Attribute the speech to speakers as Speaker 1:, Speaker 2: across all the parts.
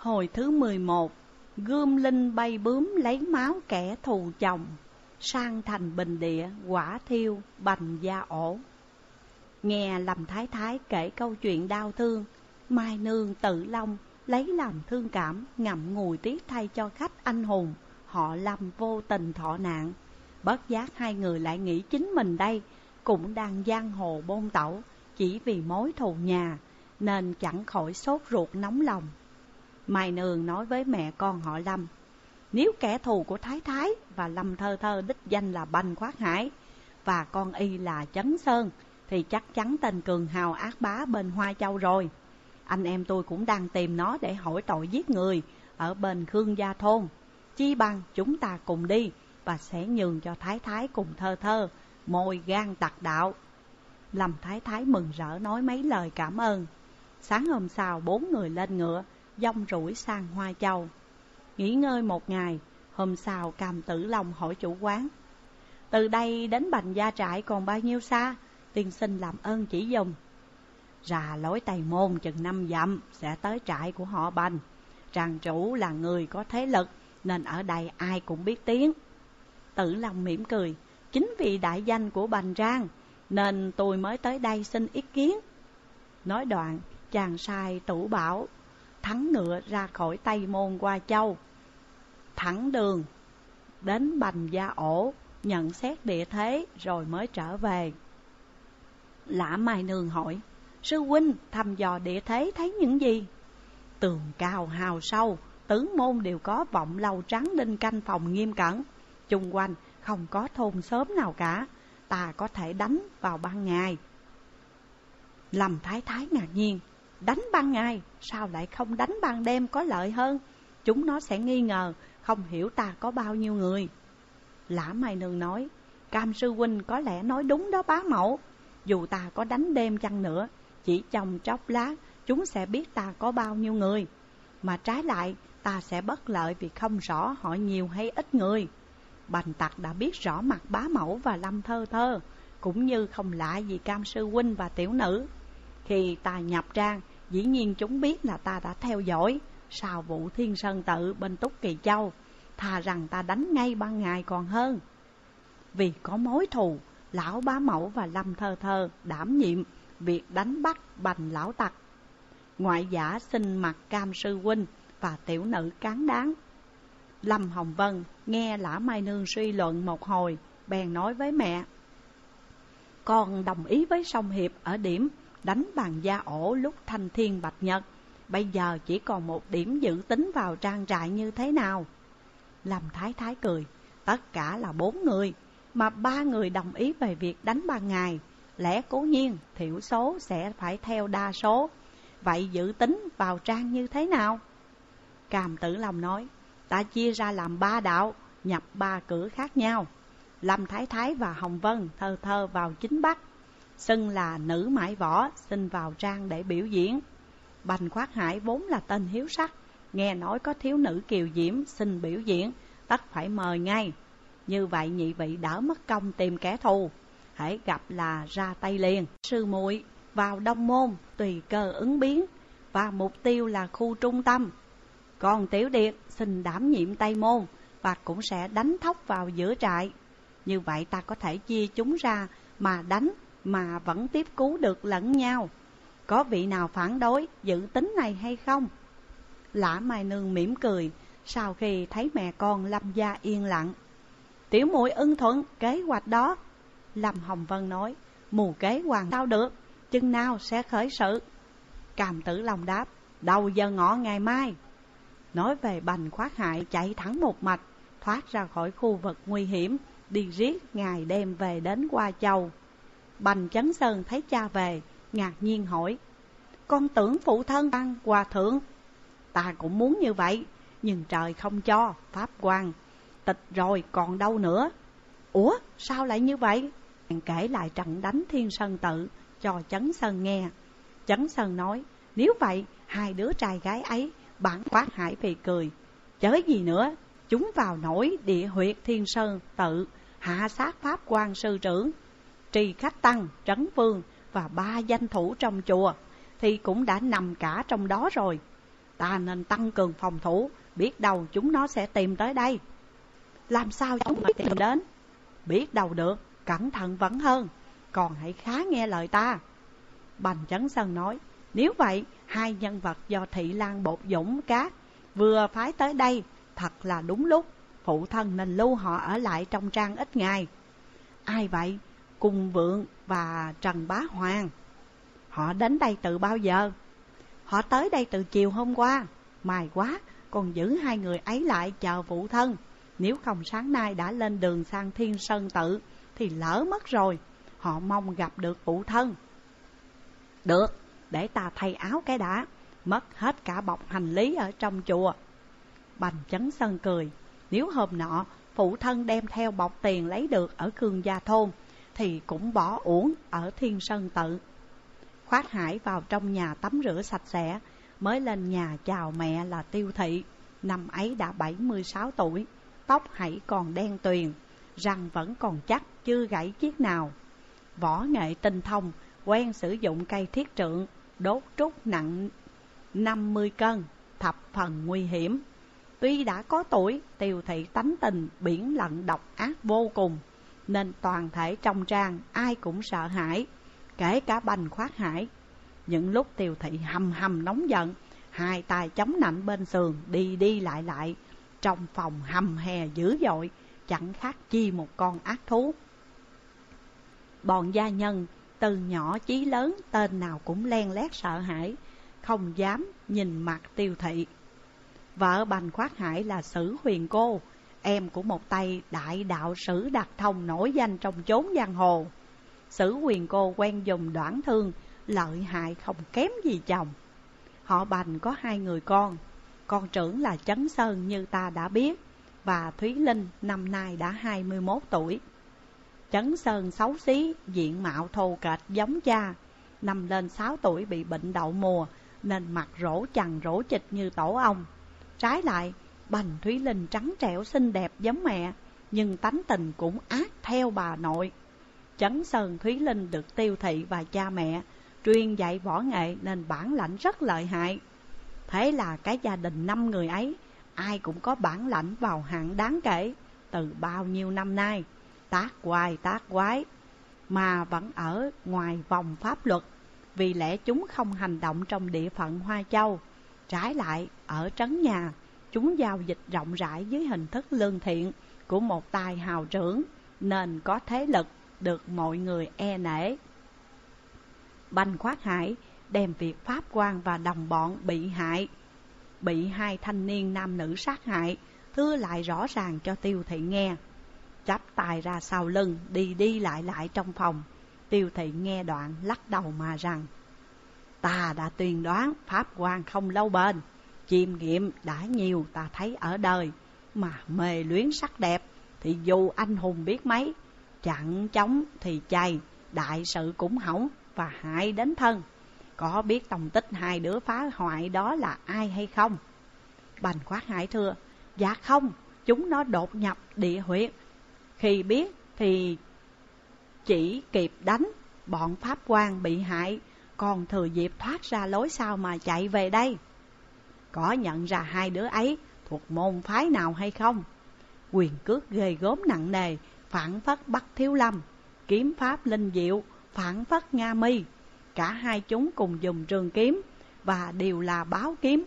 Speaker 1: Hồi thứ 11, gươm linh bay bướm lấy máu kẻ thù chồng, sang thành bình địa quả thiêu bành da ổ. Nghe Lâm Thái Thái kể câu chuyện đau thương, Mai Nương Tự Long lấy làm thương cảm, ngậm ngùi tiếc thay cho khách anh hùng họ Lâm vô tình thọ nạn. Bất giác hai người lại nghĩ chính mình đây cũng đang giang hồ bôn tẩu chỉ vì mối thù nhà, nên chẳng khỏi sốt ruột nóng lòng. Mai Nương nói với mẹ con họ Lâm, nếu kẻ thù của Thái Thái và Lâm Thơ Thơ đích danh là Bành Khoát Hải và con y là Chấn Sơn, thì chắc chắn tên cường hào ác bá bên Hoa Châu rồi. Anh em tôi cũng đang tìm nó để hỏi tội giết người ở bên Khương Gia Thôn. Chi bằng chúng ta cùng đi và sẽ nhường cho Thái Thái cùng Thơ Thơ mồi gan tặc đạo. Lâm Thái Thái mừng rỡ nói mấy lời cảm ơn. Sáng hôm sau 4 người lên ngựa dông rủi sang Hoa Châu. Nghỉ ngơi một ngày, hôm sau Cam Tử Long hỏi chủ quán, từ đây đến Bành Gia Trại còn bao nhiêu xa, tiên sinh làm ơn chỉ dùm. Ra lối Tây Môn chừng 5 dặm sẽ tới trại của họ Bành. Tràng chủ là người có thế lực nên ở đây ai cũng biết tiếng. Tử Long mỉm cười, chính vì đại danh của Bành Trang nên tôi mới tới đây xin ý kiến. Nói đoạn, chàng sai Tủ Bảo thắng ngựa ra khỏi Tây Môn qua Châu, thẳng đường đến Bành Gia Ổ, nhận xét địa thế rồi mới trở về. Lã Mai Nương hỏi, sư huynh thăm dò địa thế thấy những gì? Tường cao hào sâu, tứ môn đều có vọng lầu trắng đinh canh phòng nghiêm cẩn, chung quanh không có thôn xóm nào cả, ta có thể đánh vào ban ngày. Lâm Thái Thái ngạc nhiên, đánh ban ngày sao lại không đánh ban đêm có lợi hơn? Chúng nó sẽ nghi ngờ không hiểu ta có bao nhiêu người. Lã Mai Nương nói, Cam sư huynh có lẽ nói đúng đó bá mẫu. Dù ta có đánh đêm chăng nữa, chỉ trong chốc lát chúng sẽ biết ta có bao nhiêu người. Mà trái lại ta sẽ bất lợi vì không rõ họ nhiều hay ít người. Bành tặc đã biết rõ mặt bá mẫu và Lâm Thơ Thơ, cũng như không lạ gì Cam sư huynh và tiểu nữ. Khi ta nhập trang, dĩ nhiên chúng biết là ta đã theo dõi sau vụ Thiên Sơn Tự bên Túc Kỳ Châu, thà rằng ta đánh ngay ban ngày còn hơn. Vì có mối thù, lão bá mẫu và Lâm Thơ Thơ đảm nhiệm việc đánh bắt Bành lão tặc. Ngoại giả xin mặc Cam sư huynh và tiểu nữ cán đáng. Lâm Hồng Vân nghe Lã Mai Nương suy luận một hồi, bèn nói với mẹ, con đồng ý với Song Hiệp ở điểm đánh Bành Gia Ổ lúc thanh thiên bạch nhật. Bây giờ chỉ còn một điểm dự tính vào trang trại như thế nào? Lâm Thái Thái cười, tất cả là 4 người, mà 3 người đồng ý về việc đánh ban ngày, lẽ cố nhiên thiểu số sẽ phải theo đa số. Vậy dự tính vào trang như thế nào? Cam Tử Long nói, ta chia ra làm 3 đạo, nhập 3 cửa khác nhau. Lâm Thái Thái và Hồng Vân Thơ Thơ vào chính bắc, xưng là nữ mãi võ xin vào trang để biểu diễn. Bành Khoát Hải vốn là tên hiếu sắc, nghe nói có thiếu nữ kiều diễm xin biểu diễn, tất phải mời ngay. Như vậy nhị vị đỡ mất công tìm kẻ thù, hãy gặp là ra tay liền. Sư muội vào Đông Môn tùy cơ ứng biến, và mục tiêu là khu trung tâm. Còn Tiểu Điệt xin đảm nhiệm Tây Môn và cũng sẽ đánh thóc vào giữa trại. Như vậy ta có thể chia chúng ra mà đánh mà vẫn tiếp cứu được lẫn nhau. Có vị nào phản đối dự tính này hay không? Lã Mai Nương mỉm cười sau khi thấy mẹ con Lâm gia yên lặng. Tiểu muội ưng thuận kế hoạch đó. Lâm Hồng Vân nói, mù kế hoàn sao được, chừng nào sẽ khởi sự? Cam Tử Long đáp, đầu giờ ngọ ngày mai. Nói về Bành Khoát Hại chạy thẳng một mạch, thoát ra khỏi khu vực nguy hiểm, đi riết ngày đêm về đến Hoa Châu. Bành Chấn Sơn thấy cha về, ngạc nhiên hỏi, con tưởng phụ thân ăn hòa thượng. Ta cũng muốn như vậy, nhưng trời không cho, pháp quan tịch rồi còn đâu nữa. Ủa sao lại như vậy? Nàng kể lại trận đánh Thiên Sơn Tự cho Chấn Sơn nghe. Chấn Sơn nói, nếu vậy 2 đứa trai gái ấy bản Khoát Hải phì cười, chớ gì nữa, chúng vào nổi địa huyệt Thiên Sơn Tự, hạ sát pháp quan sư trưởng, Trì Khách Tăng, Trấn Vương và 3 danh thủ trong chùa, thì cũng đã nằm cả trong đó rồi. Ta nên tăng cường phòng thủ, biết đâu chúng nó sẽ tìm tới đây. Làm sao chúng mà tìm đến? Biết đâu được, cẩn thận vẫn hơn. Còn hãy khá nghe lời ta. Bành Chấn Sơn nói, nếu vậy, hai nhân vật do Thị Lang Bột Dũng Cát vừa phái tới đây thật là đúng lúc. Phụ thân nên lưu họ ở lại trong trang ít ngày. Ai vậy? Cung Vượng và Trần Bá Hoàng. Họ đến đây từ bao giờ? Họ tới đây từ chiều hôm qua. May quá, còn giữ hai người ấy lại chờ phụ thân. Nếu không sáng nay đã lên đường sang Thiên Sơn Tự thì lỡ mất rồi. Họ mong gặp được phụ thân. Được, để ta thay áo cái đã. Mất hết cả bọc hành lý ở trong chùa. Bành Chấn Sơn cười, nếu hôm nọ phụ thân đem theo bọc tiền lấy được ở Khương Gia Thôn thì cũng bỏ uổng ở Thiên Sơn Tự. Khoát Hải vào trong nhà tắm rửa sạch sẽ, mới lên nhà chào mẹ là Tiêu Thị. Năm ấy đã 76 tuổi, tóc hãy còn đen tuyền, răng vẫn còn chắc, chưa gãy chiếc nào. Võ nghệ tinh thông, quen sử dụng cây thiết trượng, đốt trúc nặng 50 cân, thập phần nguy hiểm. Tuy đã có tuổi, Tiêu Thị tánh tình biển lặng độc ác vô cùng, nên toàn thể trong trang ai cũng sợ hãi, kể cả Bành Khoát Hải. Những lúc Tiêu Thị hầm hầm nóng giận, hai tay chống nạnh bên sườn, đi đi lại lại, trong phòng hầm hè dữ dội, chẳng khác chi một con ác thú. Bọn gia nhân từ nhỏ chí lớn, tên nào cũng len lét sợ hãi, không dám nhìn mặt Tiêu Thị. Vợ Bành Khoát Hải là Sử Huyền Cô, em của một tay đại đạo Sử Đạt Thông nổi danh trong chốn giang hồ. Sử Huyền Cô quen dùng đoản thương, lợi hại không kém gì chồng. Họ Bành có hai người con trưởng là Chấn Sơn như ta đã biết, và Thúy Linh năm nay đã 21 tuổi. Chấn Sơn xấu xí, diện mạo thô kệch giống cha. Năm lên 6 tuổi bị bệnh đậu mùa, nên mặt rỗ chằng rỗ chịch như tổ ong. Trái lại, Bành Thúy Linh trắng trẻo xinh đẹp giống mẹ, nhưng tánh tình cũng ác theo bà nội. Chấn Sơn Thúy Linh được Tiêu Thị và cha mẹ truyền dạy võ nghệ nên bản lãnh rất lợi hại. Thế là cái gia đình 5 người ấy, ai cũng có bản lãnh vào hạng đáng kể. Từ bao nhiêu năm nay, tác quái, mà vẫn ở ngoài vòng pháp luật, vì lẽ chúng không hành động trong địa phận Hoa Châu. Trái lại, ở trấn nhà, chúng giao dịch rộng rãi dưới hình thức lương thiện của một tài hào trưởng, nên có thế lực được mọi người e nể. Bành Khoát Hải đem việc pháp quan và đồng bọn bị hai thanh niên nam nữ sát hại thưa lại rõ ràng cho Tiêu Thị nghe. Chắp tay ra sau lưng, đi đi lại lại trong phòng. Tiêu Thị nghe đoạn lắc đầu mà rằng, ta đã tuyên đoán pháp quan không lâu bền, chiêm nghiệm đã nhiều ta thấy ở đời, mà mê luyến sắc đẹp thì dù anh hùng biết mấy, chặn chống thì chày, đại sự cũng hỏng và hại đến thân. Có biết tông tích hai đứa phá hoại đó là ai hay không? Bành Khoát Hải thưa, dạ không, chúng nó đột nhập địa huyệt. Khi biết thì chỉ kịp đánh, bọn pháp quan bị hại, còn thừa dịp thoát ra lối sau mà chạy về đây. Có nhận ra hai đứa ấy thuộc môn phái nào hay không? Quyền cước ghê gớm nặng nề, phản phất Bắc Thiếu Lâm, kiếm pháp linh diệu, phản phất Nga Mi. Cả hai chúng cùng dùng trường kiếm, và đều là báo kiếm.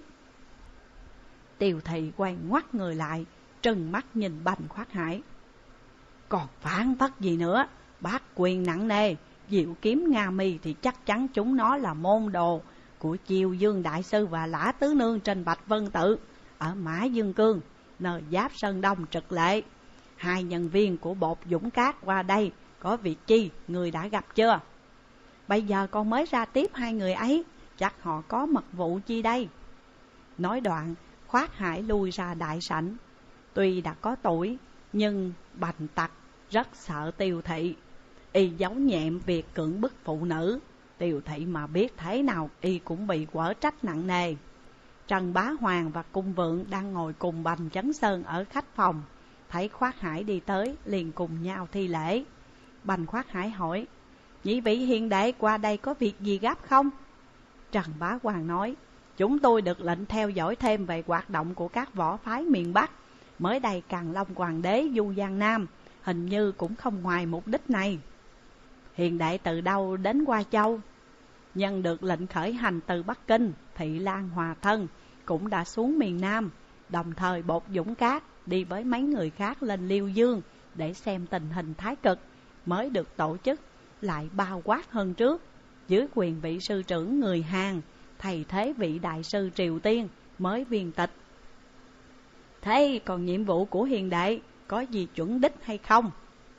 Speaker 1: Tiêu Thị quay ngoắt người lại, trừng mắt nhìn Bành Khoát Hải. Còn phản phất gì nữa? Bác quyền nặng nề, diệu kiếm Nga Mi thì chắc chắn chúng nó là môn đồ của Chiêu Dương Đại Sư và Lã Tứ Nương trên Bạch Vân Tự ở Mã Dương Cương, nơi giáp Sơn Đông trực lệ. Hai nhân viên của Bột Dũng Cát qua đây có việc chi, người đã gặp chưa? Bây giờ con mới ra tiếp hai người ấy, chắc họ có mật vụ chi đây? Nói đoạn, Khoát Hải lui ra đại sảnh. Tuy đã có tuổi, nhưng Bành Tặc rất sợ Tiêu Thị. Y giấu nhẹm việc cưỡng bức phụ nữ. Tiêu Thị mà biết thế nào y cũng bị quở trách nặng nề. Trần Bá Hoàng và Cung Vượng đang ngồi cùng Bành Chấn Sơn ở khách phòng, thấy Khoát Hải đi tới liền cùng nhau thi lễ. Bành Khoát Hải hỏi, nhị vị hiền đệ qua đây có việc gì gấp không? Trần Bá Hoàng nói, Chúng tôi được lệnh theo dõi thêm về hoạt động của các võ phái miền Bắc. Mới đây Càn Long Hoàng đế du Giang Nam hình như cũng không ngoài mục đích này. Hiền đệ từ đâu đến Hoa Châu? Nhân được lệnh khởi hành từ Bắc Kinh, Thị Lan Hòa Thân cũng đã xuống miền Nam. Đồng thời Bột Dũng Cát đi với mấy người khác lên Liêu Dương để xem tình hình thái cực, mới được tổ chức lại bao quát hơn trước, dưới quyền vị sư trưởng người Hàn, thầy thế vị đại sư Triều Tiên mới viên tịch. Thế còn nhiệm vụ của hiền đệ có gì chuẩn đích hay không?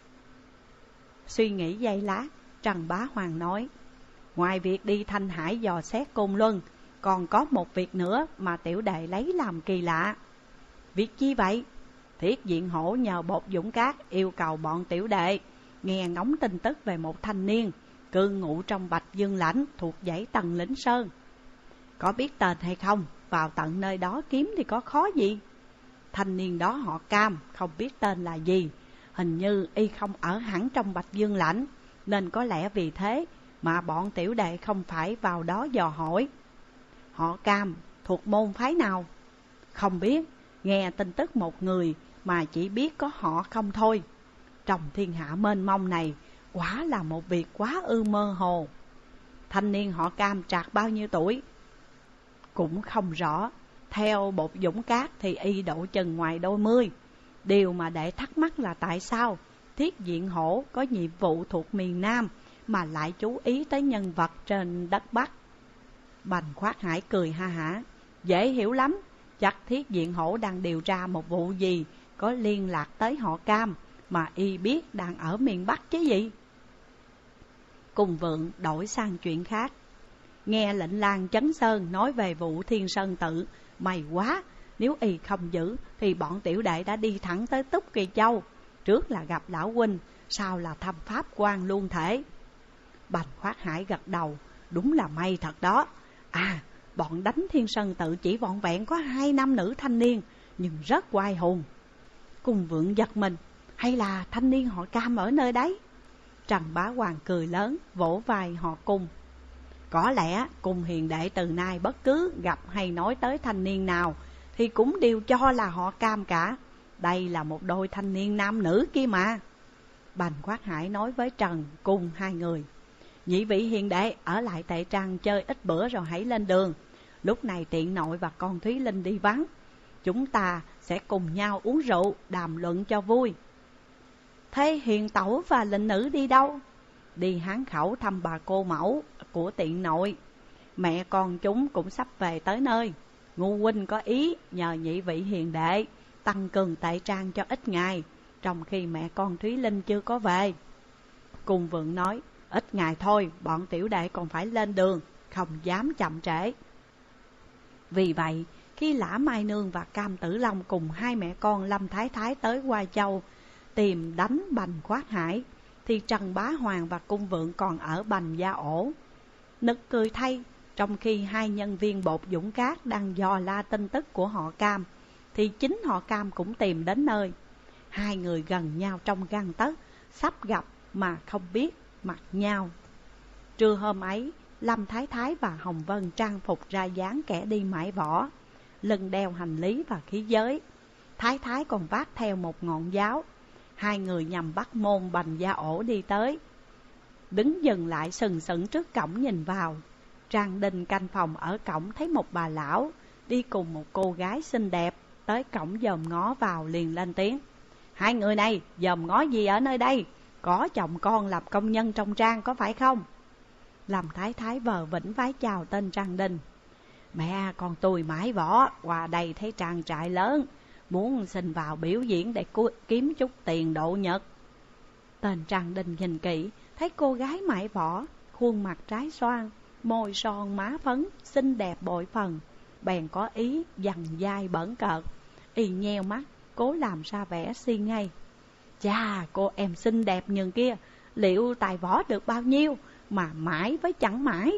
Speaker 1: Suy nghĩ giây lát, Trần Bá Hoàng nói: ngoài việc đi Thanh Hải dò xét Côn Luân, còn có một việc nữa mà tiểu đệ lấy làm kỳ lạ. Việc chi vậy? Thiết Diện Hổ nhờ Bột Dũng Cát yêu cầu bọn tiểu đệ nghe ngóng tin tức về một thanh niên cư ngụ trong Bạch Dương Lãnh thuộc dãy Tần Lĩnh Sơn. Có biết tên hay không? Vào tận nơi đó kiếm thì có khó gì? Thanh niên đó họ Cam, không biết tên là gì. Hình như y không ở hẳn trong Bạch Dương Lãnh, nên có lẽ vì thế mà bọn tiểu đệ không phải vào đó dò hỏi. Họ Cam thuộc môn phái nào? Không biết, nghe tin tức một người mà chỉ biết có họ không thôi. Trong thiên hạ mênh mông này, quả là một việc quá ư mơ hồ. Thanh niên họ Cam trạc bao nhiêu tuổi? Cũng không rõ. Theo Bột Dũng Cát thì y độ chừng ngoài đôi mươi. Điều mà đệ thắc mắc là tại sao Thiết Diện Hổ có nhiệm vụ thuộc miền Nam mà lại chú ý tới nhân vật trên đất Bắc. Bành Khoát Hải cười ha hả: dễ hiểu lắm, chắc Thiết Diện Hổ đang điều tra một vụ gì có liên lạc tới họ Cam mà y biết đang ở miền Bắc chứ gì. Cùng Vượng đổi sang chuyện khác. Nghe lệnh Lang Chấn Sơn nói về vụ Thiên Sơn Tự, may quá, nếu y không giữ thì bọn tiểu đệ đã đi thẳng tới Túc Kỳ Châu. Trước là gặp lão huynh, sau là thăm pháp quan luôn thể. Bành Khoát Hải gật đầu: đúng là may thật đó. À, bọn đánh Thiên Sơn Tự chỉ vọn vẹn có 2 nam nữ thanh niên, nhưng rất oai hùng. Cùng Vượng giật mình: hay là thanh niên họ Cam ở nơi đấy? Trần Bá Hoàng cười lớn, vỗ vai họ Cung: có lẽ Cung hiền đệ từ nay bất cứ gặp hay nói tới thanh niên nào thì cũng đều cho là họ Cam cả. Đây là một đôi thanh niên nam nữ kia mà. Bành Khoát Hải nói với Trần, Cung hai người: nhị vị hiền đệ ở lại Tệ Trang chơi ít bữa rồi hãy lên đường. Lúc này Tiện Nội và con Thúy Linh đi vắng, chúng ta sẽ cùng nhau uống rượu, đàm luận cho vui. Thế Hiền Tẩu và lệnh nữ đi đâu? Đi Hán Khẩu thăm bà cô mẫu của Tiện Nội. Mẹ con chúng cũng sắp về tới nơi. Ngu huynh có ý nhờ nhị vị hiền đệ tăng cường Tệ Trang cho ít ngày, trong khi mẹ con Thúy Linh chưa có về. Cùng Vượng nói: ít ngày thôi, bọn tiểu đệ còn phải lên đường, không dám chậm trễ. Vì vậy, khi Lã Mai Nương và Cam Tử Long cùng hai mẹ con Lâm Thái Thái tới Hoa Châu tìm đánh Bành Khoát Hải, thì Trần Bá Hoàng và Cung Vượng còn ở Bành Gia Ổ. Nực cười thay, trong khi hai nhân viên Bột Dũng Cát đang dò la tin tức của họ Cam, thì chính họ Cam cũng tìm đến nơi. Hai người gần nhau trong gang tấc, sắp gặp mà không biết mặt nhau. Trưa hôm ấy, Lâm Thái Thái và Hồng Vân trang phục ra dáng kẻ đi mãi võ, lưng đeo hành lý và khí giới. Thái Thái còn vác theo một ngọn giáo. Hai người nhằm Bắc Môn Bành Gia Ổ đi tới, đứng dừng lại sừng sững trước cổng nhìn vào. Trang Đình canh phòng ở cổng thấy một bà lão đi cùng một cô gái xinh đẹp tới cổng dòm ngó vào, liền lên tiếng: hai người này dòm ngó gì ở nơi đây? Có chồng con làm công nhân trong trang có phải không? Lâm Thái Thái vờ vĩnh vái chào tên Trang Đình: mẹ con tôi mãi võ qua đây thấy trang trại lớn, muốn xin vào biểu diễn để kiếm chút tiền độ nhật. Tên Trang Đình nhìn kỹ, thấy cô gái mãi võ, khuôn mặt trái xoan, môi son má phấn, xinh đẹp bội phần, bèn có ý dằn dai bỡn cợt. Y nheo mắt, cố làm ra vẻ si ngây: chà, cô em xinh đẹp nhường kia, liệu tài võ được bao nhiêu mà mãi với chẳng mãi?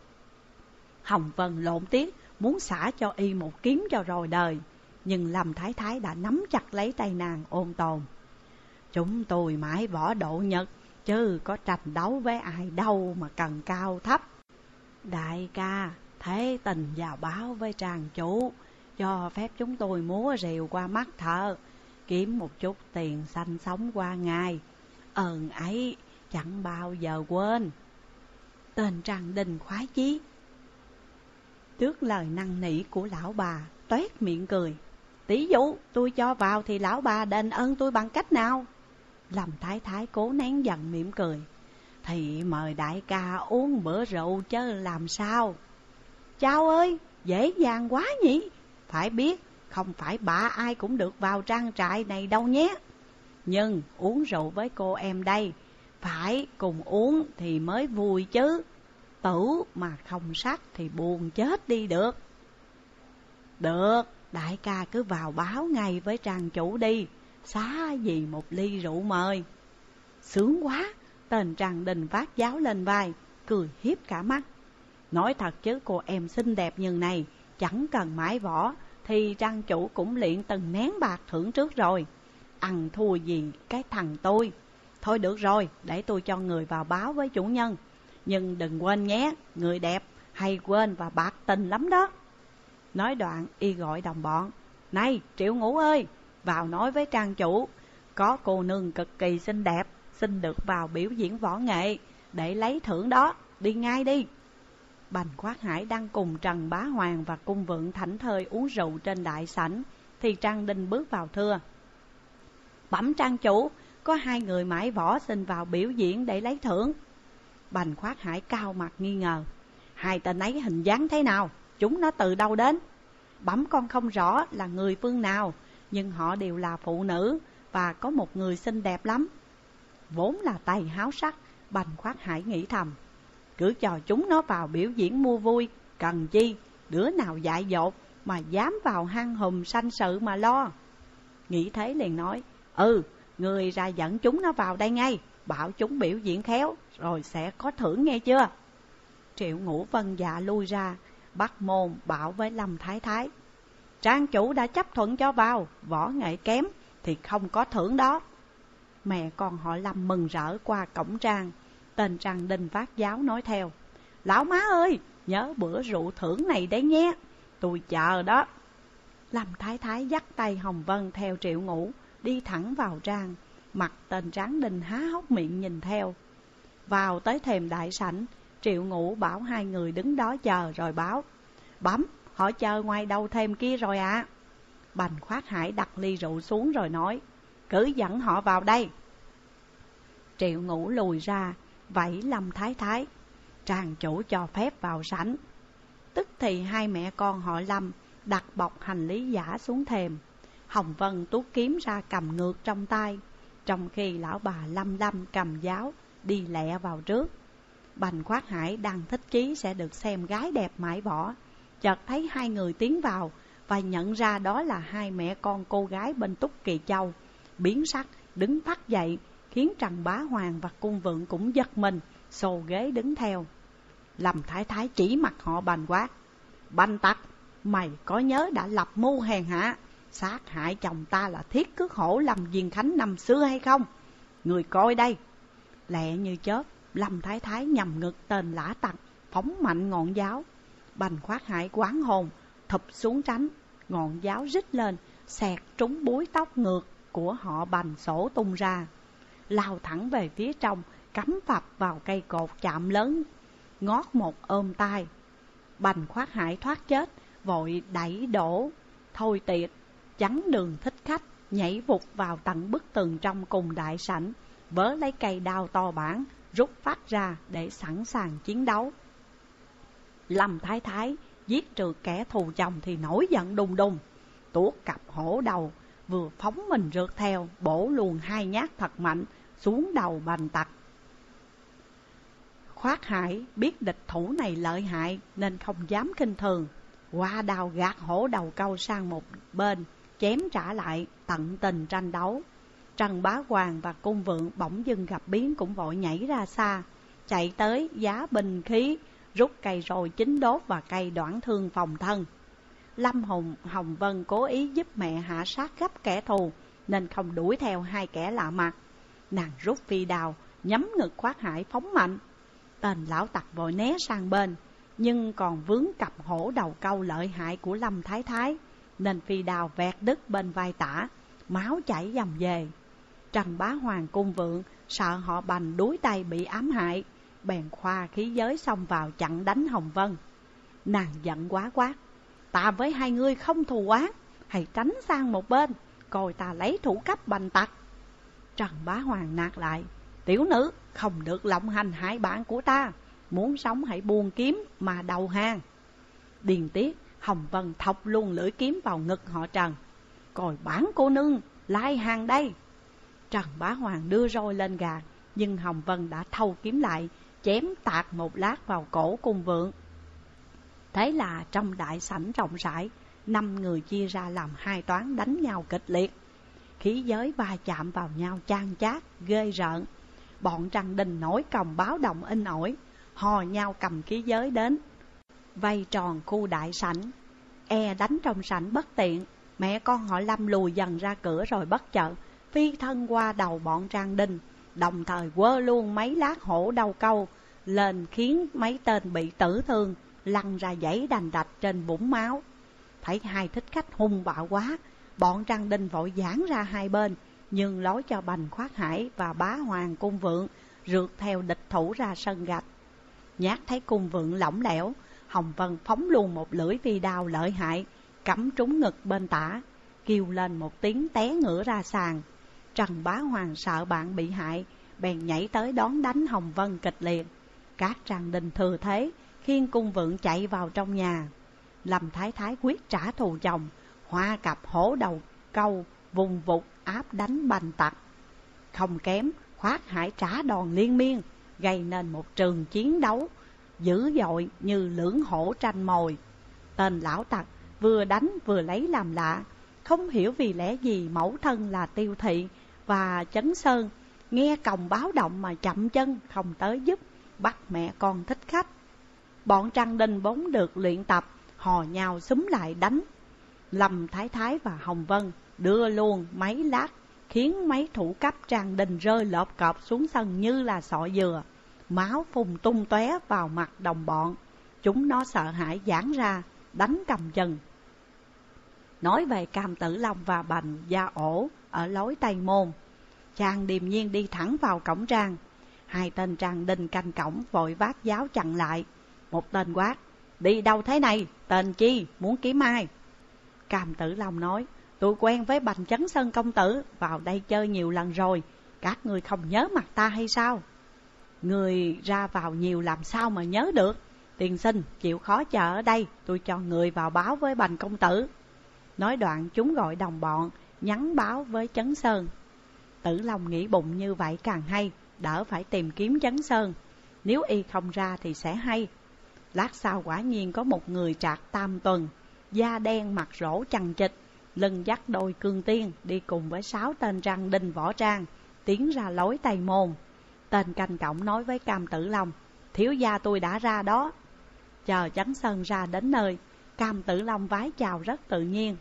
Speaker 1: Hồng Vân lộn tiếc, muốn xả cho y một kiếm cho rồi đời, nhưng Lâm Thái Thái đã nắm chặt lấy tay nàng ôn tồn: chúng tôi mãi võ độ nhật, chứ có tranh đấu với ai đâu mà cần cao thấp. Đại ca, Thế tình vào báo với trang chủ, cho phép chúng tôi múa rìu qua mắt thợ, kiếm một chút tiền sanh sống qua ngày. Ơn ấy chẳng bao giờ quên. Tên Trang Đình khoái chí. Trước lời năn nỉ của lão bà, toét miệng cười. Tỷ dụ tôi cho vào thì lão bà đền ơn tôi bằng cách nào? Lâm Thái Thái cố nén giận mỉm cười. Thì mời đại ca uống bữa rượu chứ làm sao? Chao ơi, dễ dàng quá nhỉ? Phải biết, không phải bả ai cũng được vào trang trại này đâu nhé. Nhưng uống rượu với cô em đây, phải cùng uống thì mới vui chứ. Tử mà không sắc thì buồn chết đi được. Được, đại ca cứ vào báo ngay với trang chủ đi, xá gì một ly rượu mời. Sướng quá, tên Trang Đình vác giáo lên vai, cười hiếp cả mắt. Nói thật chứ cô em xinh đẹp như này, chẳng cần mãi võ, thì trang chủ cũng luyện từng nén bạc thưởng trước rồi. Ăn thua gì cái thằng tôi. Thôi được rồi, để tôi cho người vào báo với chủ nhân. Nhưng đừng quên nhé, người đẹp hay quên và bạc tình lắm đó. Nói đoạn y gọi đồng bọn. Này Triệu Ngũ ơi, vào nói với trang chủ, có cô nương cực kỳ xinh đẹp, xin được vào biểu diễn võ nghệ để lấy thưởng đó, đi ngay đi. Bành Khoát Hải đang cùng Trần Bá Hoàng và cung vượng thảnh thơi uống rượu trên đại sảnh, thì Trang Đinh bước vào thưa. Bẩm trang chủ, có 2 người mãi võ xin vào biểu diễn để lấy thưởng. Bành Khoát Hải cao mặt nghi ngờ. 2 tên ấy hình dáng thế nào? Chúng nó từ đâu đến? Bẩm con không rõ là người phương nào, nhưng họ đều là phụ nữ, và có một người xinh đẹp lắm. Vốn là tay háo sắc, Bành Khoát Hải nghĩ thầm, cứ cho chúng nó vào biểu diễn mua vui, cần chi đứa nào dại dột mà dám vào hang hùm sanh sự mà lo. Nghĩ thế liền nói, người ra dẫn chúng nó vào đây ngay, bảo chúng biểu diễn khéo, rồi sẽ có thưởng nghe chưa? Triệu Ngũ vâng dạ lui ra, bắt môn bảo với Lâm Thái Thái. Trang chủ đã chấp thuận cho vào, võ nghệ kém thì không có thưởng đó. Mẹ con họ Lâm mừng rỡ qua cổng trang. Tên Trang Đinh vác giáo nói theo, lão má ơi, nhớ bữa rượu thưởng này đấy nhé, tôi chờ đó. Lâm Thái Thái dắt tay Hồng Vân theo Triệu Ngũ, đi thẳng vào trang. Mặt tên Tráng Đinh há hốc miệng nhìn theo. Vào tới thềm đại sảnh, Triệu Ngũ bảo 2 người đứng đó chờ rồi báo, bẩm, họ chờ ngoài đầu thềm kia rồi ạ. Bành Khoát Hải đặt ly rượu xuống rồi nói, cứ dẫn họ vào đây. Triệu Ngũ lùi ra, vẫy Lâm Thái Thái, trang chủ cho phép vào sảnh. Tức thì 2 mẹ con họ Lâm đặt bọc hành lý giả xuống thềm. Hồng Vân tuốt kiếm ra cầm ngược trong tay, trong khi lão bà Lâm Lâm cầm giáo đi lẹ vào trước. Bành Khoát Hải đang thích chí sẽ được xem gái đẹp mãi võ, chợt thấy 2 người tiến vào và nhận ra đó là 2 mẹ con cô gái bên Túc Kỳ Châu. Biến sắc đứng phắt dậy, khiến Trần Bá Hoàng và cung vượng cũng giật mình, xô ghế đứng theo. Lâm Thái Thái chỉ mặt họ Bành quát, Bành tặc, mày có nhớ đã lập mưu hèn hạ, sát hại chồng ta là Thiết Cước Hổ Lâm Diên Khánh năm xưa hay không? Người coi đây. Lẹ như chớp, Lâm Thái Thái nhằm ngực tên lã tặc, phóng mạnh ngọn giáo. Bành Khoát Hải quán hồn, thụp xuống tránh, ngọn giáo rít lên, xẹt trúng búi tóc ngược của họ Bành sổ tung ra, lao thẳng về phía trong, cắm phập vào cây cột chạm lớn, ngót một ôm tai. Bành Khoát Hải thoát chết, vội đẩy đổ thôi tiệt, chắn đường thích khách, nhảy vụt vào tận bức tường trong cùng đại sảnh, vớ lấy cây đao to bản, rút phát ra để sẵn sàng chiến đấu. Lâm Thái Thái giết trừ kẻ thù chồng thì nổi giận đùng đùng, tuốt cặp hổ đầu, vừa phóng mình rượt theo, bổ luồn 2 nhát thật mạnh xuống đầu Bành tặc. Khoát Hải biết địch thủ này lợi hại nên không dám khinh thường, qua đao gạt hổ đầu câu sang một bên, chém trả lại, tận tình tranh đấu. Trần Bá Hoàng và cung vượng bỗng dưng gặp biến cũng vội nhảy ra xa, chạy tới giá binh khí, rút cây rồi chính đốt và cây đoạn thương phòng thân. Lâm Hồng Vân cố ý giúp mẹ hạ sát gấp kẻ thù nên không đuổi theo 2 kẻ lạ mặt. Nàng rút phi đao nhắm ngực Khoát Hải phóng mạnh. Tên lão tặc vội né sang bên, nhưng còn vướng cặp hổ đầu câu lợi hại của Lâm Thái Thái, nên phi đao vẹt đứt bên vai tả, máu chảy dầm về. Trần Bá Hoàng cung vượng sợ họ Bành đuối tay bị ám hại, bèn khoa khí giới xông vào chặn đánh Hồng Vân. Nàng giận quá quát: ta với hai ngươi không thù oán, hãy tránh sang một bên, coi ta lấy thủ cấp bành tặc. Trần Bá Hoàng nạt lại: tiểu nữ không được lộng hành hại bạn của ta, muốn sống hãy buông kiếm mà đầu hàng. Điền tiết Hồng Vân thọc luôn lưỡi kiếm vào ngực họ Trần: coi bản cô nương lai hàng đây. Trần Bá Hoàng đưa roi lên gạt, nhưng Hồng Vân đã thâu kiếm lại, chém tạt một lát vào cổ cung vượng. Thế là trong đại sảnh rộng rãi, 5 người chia ra làm 2 toán đánh nhau kịch liệt. Khí giới va chạm vào nhau chan chát, ghê rợn. Bọn Trần Đình nổi còng báo động in ỏi, hò nhau cầm khí giới đến, vây tròn khu đại sảnh. Đánh trong sảnh bất tiện, mẹ con họ Lâm lùi dần ra cửa rồi bất chợt phi thân qua đầu bọn Trần Đình, đồng thời quơ luôn mấy lát hổ đầu câu lên, khiến mấy tên bị tử thương lăn ra dãy đành đạch trên vũng máu. Thấy hai thích khách hung bạo quá, bọn Trần Đình vội giãn ra hai bên, nhưng lối cho Bành Khoát Hải và Bá Hoàng cung vượng rượt theo địch thủ ra sân gạch. Nhát thấy cung vượng lỏng lẻo, Hồng Vân phóng luôn một lưỡi phi đao lợi hại, cắm trúng ngực bên tả, kêu lên một tiếng té ngửa ra sàn. Trần Bá Hoàng sợ bạn bị hại, bèn nhảy tới đón đánh Hồng Vân kịch liệt. Các Trần Đình thừa thế, khiêng cung vượng chạy vào trong nhà. Lâm Thái Thái quyết trả thù chồng, hoa cặp hổ đầu câu vùng vụt áp đánh Bành tặc. Không kém, Khoát Hải trả đòn liên miên, gây nên một trường chiến đấu dữ dội như lưỡng hổ tranh mồi. Tên lão tặc vừa đánh vừa lấy làm lạ, không hiểu vì lẽ gì mẫu thân là Tiêu Thị và Chấn Sơn nghe còng báo động mà chậm chân không tới giúp, bắt mẹ con thích khách. Bọn Trần Đình vốn được luyện tập, hò nhau xúm lại đánh. Lâm Thái Thái và Hồng Vân đưa luôn mấy lát, khiến mấy thủ cấp Trần Đình rơi lộp cộp xuống sân như là sọ dừa, máu phun tung tóe vào mặt đồng bọn. Chúng nó sợ hãi giãn ra, đánh cầm chân. Nói về Cam Tử Long và Bành Gia Ổ ở lối Tây Môn, chàng điềm nhiên đi thẳng vào cổng trang. Hai tên Trần Đình canh cổng vội vác giáo chặn lại. Một tên quát: đi đâu thế này, tên chi, muốn kiếm ai? Cam Tử Long nói: tôi quen với Bành Chấn Sơn công tử, vào đây chơi nhiều lần rồi, các người không nhớ mặt ta hay sao? Người ra vào nhiều làm sao mà nhớ được. Tiền sinh chịu khó chờ ở đây, tôi cho người vào báo với Bành công tử. Nói đoạn chúng gọi đồng bọn nhắn báo với Chấn Sơn. Tử Long nghĩ bụng như vậy càng hay, đỡ phải tìm kiếm Chấn Sơn. Nếu y không ra thì sẽ hay. Lát sau quả nhiên có một người trạc tam tuần, da đen mặt rỗ chằng chịt, lưng dắt đôi cương tiên, đi cùng với 6 tên Trần Đình võ trang, tiến ra lối Tây Môn. Tên canh cổng nói với Cam Tử Long: thiếu gia tôi đã ra đó. Chờ Chấn Sơn ra đến nơi, Cam Tử Long vái chào rất tự nhiên: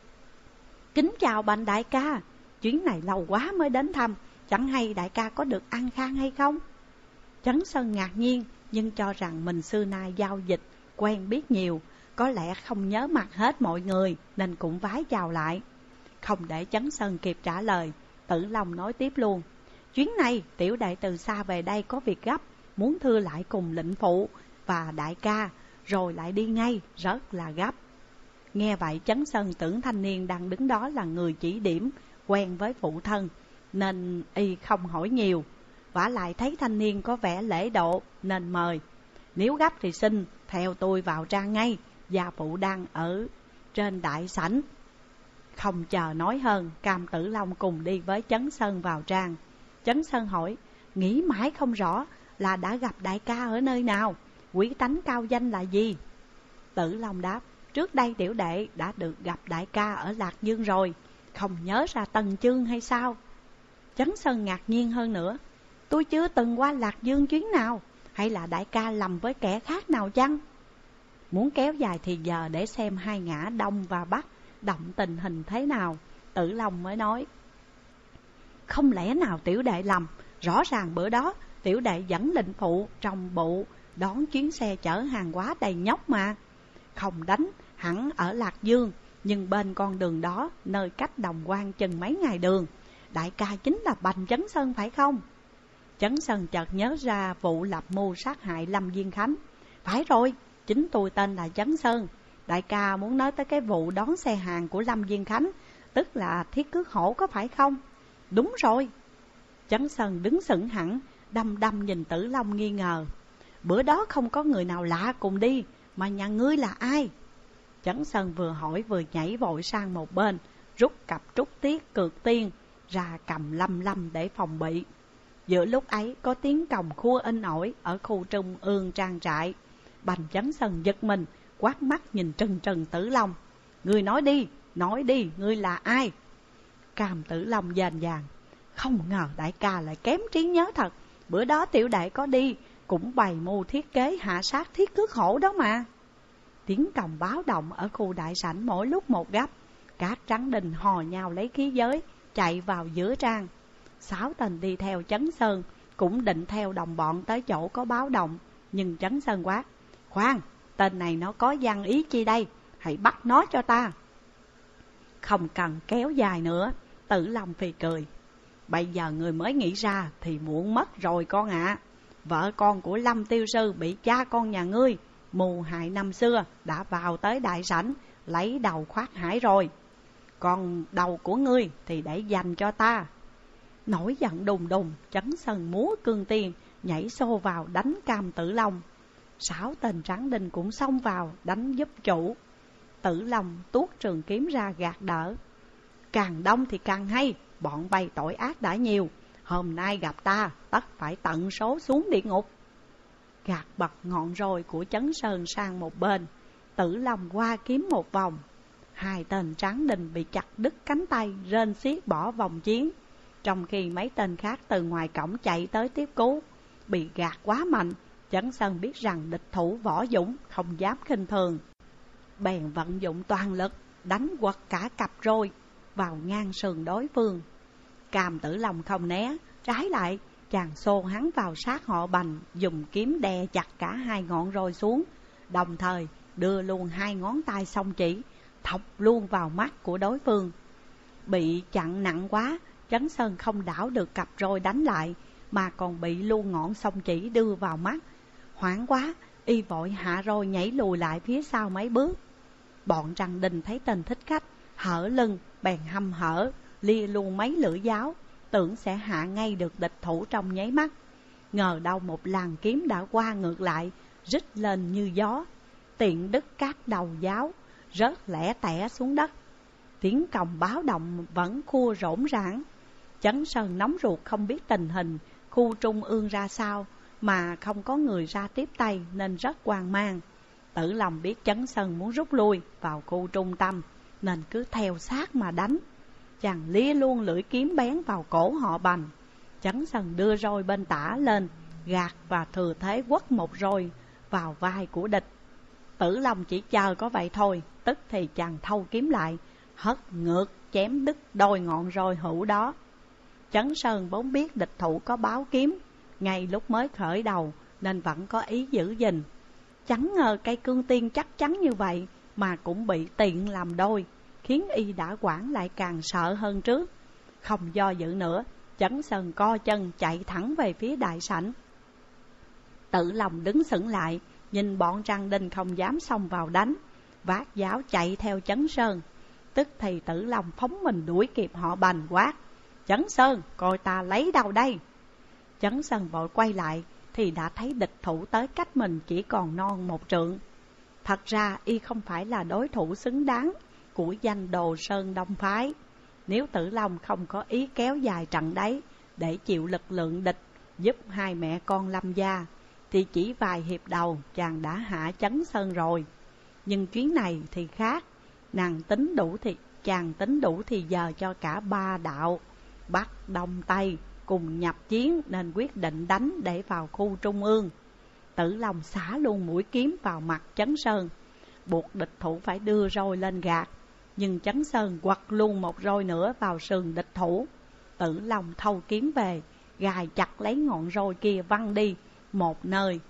Speaker 1: kính chào Bành đại ca, chuyến này lâu quá mới đến thăm, chẳng hay đại ca có được an khang hay không? Chấn Sơn ngạc nhiên, nhưng cho rằng mình xưa nay giao dịch quen biết nhiều, có lẽ không nhớ mặt hết mọi người, nên cũng vái chào lại. Không để Chấn Sơn kịp trả lời, Tử Long nói tiếp luôn: chuyến này tiểu đệ từ xa về đây có việc gấp, muốn thưa lại cùng lệnh phụ và đại ca, rồi lại đi ngay, rất là gấp. Nghe vậy Chấn Sơn tưởng thanh niên đang đứng đó là người chỉ điểm, quen với phụ thân, nên y không hỏi nhiều. Vả lại thấy thanh niên có vẻ lễ độ nên mời: nếu gấp thì xin theo tôi vào trang ngay, gia phụ đang ở trên đại sảnh. Không chờ nói hơn, Cam Tử Long cùng đi với Chấn Sơn vào trang. Chấn Sơn hỏi: nghĩ mãi không rõ là đã gặp đại ca ở nơi nào, quý tánh cao danh là gì? Tử Long đáp: trước đây tiểu đệ đã được gặp đại ca ở Lạc Dương rồi, không nhớ ra Tần Chương hay sao? Chấn Sơn ngạc nhiên hơn nữa: tôi chưa từng qua Lạc Dương chuyến nào, hay là đại ca lầm với kẻ khác nào chăng? Muốn kéo dài thì giờ để xem hai ngã Đông và Bắc động tình hình thế nào. Tử Long mới nói: không lẽ nào tiểu đệ lầm, rõ ràng bữa đó tiểu đệ dẫn lệnh phụ trong bộ đón chuyến xe chở hàng hóa đầy nhóc mà. Không đánh hẳn ở Lạc Dương, nhưng bên con đường đó, nơi cách Đồng Quan chừng mấy ngày đường. Đại ca chính là Bành Chấn Sơn phải không? Chấn Sơn chợt nhớ ra vụ lập mưu sát hại Lâm Viên Khánh. Phải rồi, chính tôi tên là Chấn Sơn. Đại ca muốn nói tới cái vụ đón xe hàng của Lâm Viên Khánh, tức là Thiết Cước Hổ có phải không? Đúng rồi. Chấn Sơn đứng sững hẳn, đăm đăm nhìn Tử Long nghi ngờ. Bữa đó không có người nào lạ cùng đi, mà nhà ngươi là ai? Chấn Sơn vừa hỏi vừa nhảy vội sang một bên, rút cặp trúc tiết cược tiên ra cầm lăm lăm để phòng bị. Giữa lúc ấy có tiếng còng khua in ỏi ở khu trung ương trang trại. Bành Chấn Sơn giật mình, quát mắt nhìn trừng trừng Tử Long. Ngươi nói đi, ngươi là ai? Cam Tử Long dàn dàn. Không ngờ đại ca lại kém trí nhớ thật. Bữa đó tiểu đệ có đi, cũng bày mưu thiết kế hạ sát Thiết Cước Hổ đó mà. Tiếng còng báo động ở khu đại sảnh mỗi lúc một gấp. Các trắng đình hò nhau lấy khí giới, chạy vào giữa trang. 6 tên đi theo Chấn Sơn cũng định theo đồng bọn tới chỗ có báo động, nhưng Chấn Sơn quát. Khoan, tên này nó có văn ý chi đây, hãy bắt nó cho ta. Không cần kéo dài nữa, Tử Long phì cười. Bây giờ người mới nghĩ ra thì muộn mất rồi con ạ. Vợ con của Lâm Tiêu Sư bị cha con nhà ngươi mù hại năm xưa đã vào tới đại sảnh lấy đầu khoát hải rồi. Còn đầu của ngươi thì để dành cho ta. Nổi giận đùng đùng, Chấn Sơn múa cương tiên nhảy xô vào đánh Cam Tử Long. 6 tên trắng đinh cũng xông vào đánh giúp chủ. Tử Long tuốt trường kiếm ra gạt đỡ. Càng đông thì càng hay, bọn bay tội ác đã nhiều. Hôm nay gặp ta, tất phải tận số xuống địa ngục. Gạt bật ngọn roi của Chấn Sơn sang một bên, Tử Long qua kiếm một vòng. 2 tên trắng đinh bị chặt đứt cánh tay, rên xiết bỏ vòng chiến. Trong khi mấy tên khác từ ngoài cổng chạy tới tiếp cứu. Bị gạt quá mạnh, Chấn Sơn biết rằng địch thủ võ dũng, không dám khinh thường. Bèn vận dụng toàn lực, đánh quật cả cặp roi vào ngang sườn đối phương. Cam Tử Long không né, trái lại chàng xô hắn vào sát họ Bành, dùng kiếm đè chặt cả 2 ngọn roi xuống, đồng thời đưa luôn 2 ngón tay song chỉ, thọc luôn vào mắt của đối phương. Bị chặn nặng quá, Chấn Sơn không đảo được cặp roi đánh lại, mà còn bị luôn ngọn song chỉ đưa vào mắt. Hoảng quá, y vội hạ roi nhảy lùi lại phía sau mấy bước. Bọn Trăng Đình thấy tên thích khách hở lưng, bèn hăm hở lia luôn mấy lưỡi giáo, tưởng sẽ hạ ngay được địch thủ trong nháy mắt. Ngờ đâu một làn kiếm đã qua ngược lại, rít lên như gió, tiện đứt các đầu giáo, rớt lẻ tẻ xuống đất. Tiếng còng báo động vẫn khua rỗn rãng. Chấn Sơn nóng ruột không biết tình hình khu trung ương ra sao, mà không có người ra tiếp tay nên rất hoang mang. Tử Long biết Chấn Sơn muốn rút lui vào khu trung tâm, nên cứ theo sát mà đánh. Chàng lia luôn lưỡi kiếm bén vào cổ họ Bành. Chấn Sơn đưa roi bên tả lên, gạt và thừa thế quất một roi vào vai của địch. Tử Long chỉ chờ có vậy thôi, tức thì chàng thâu kiếm lại, hất ngược chém đứt đôi ngọn roi hữu đó. Chấn Sơn vốn biết địch thủ có báo kiếm, ngay lúc mới khởi đầu nên vẫn có ý giữ gìn. Chẳng ngờ cây cương tiên chắc chắn như vậy mà cũng bị tiện làm đôi, khiến y đã quản lại càng sợ hơn trước. Không do dự nữa, Chấn Sơn co chân chạy thẳng về phía đại sảnh. Tử Long đứng sững lại, nhìn bọn Trăng Đinh không dám xông vào đánh, vác giáo chạy theo Chấn Sơn. Tức thì Tử Long phóng mình đuổi kịp họ Bành, quát: Chấn Sơn, coi ta lấy đâu đây? Chấn Sơn vội quay lại thì đã thấy địch thủ tới cách mình chỉ còn non 1 trượng. Thật ra y không phải là đối thủ xứng đáng của danh Đồ Sơn Đông Phái. Nếu Tử Long không có ý kéo dài trận đấy để chịu lực lượng địch giúp 2 mẹ con Lâm gia, thì chỉ vài hiệp đầu chàng đã hạ Chấn Sơn rồi. Nhưng chuyến này thì khác, chàng tính đủ thì giờ cho cả 3 đạo Bắc, Đông, Tây cùng nhập chiến, nên quyết định đánh để vào khu trung ương. Tử Long xả luôn mũi kiếm vào mặt Chấn Sơn, buộc địch thủ phải đưa roi lên gạt. Nhưng Chấn Sơn quật luôn một roi nữa vào sườn địch thủ. Tử Long thâu kiếm về, gài chặt lấy ngọn roi kia văng đi một nơi.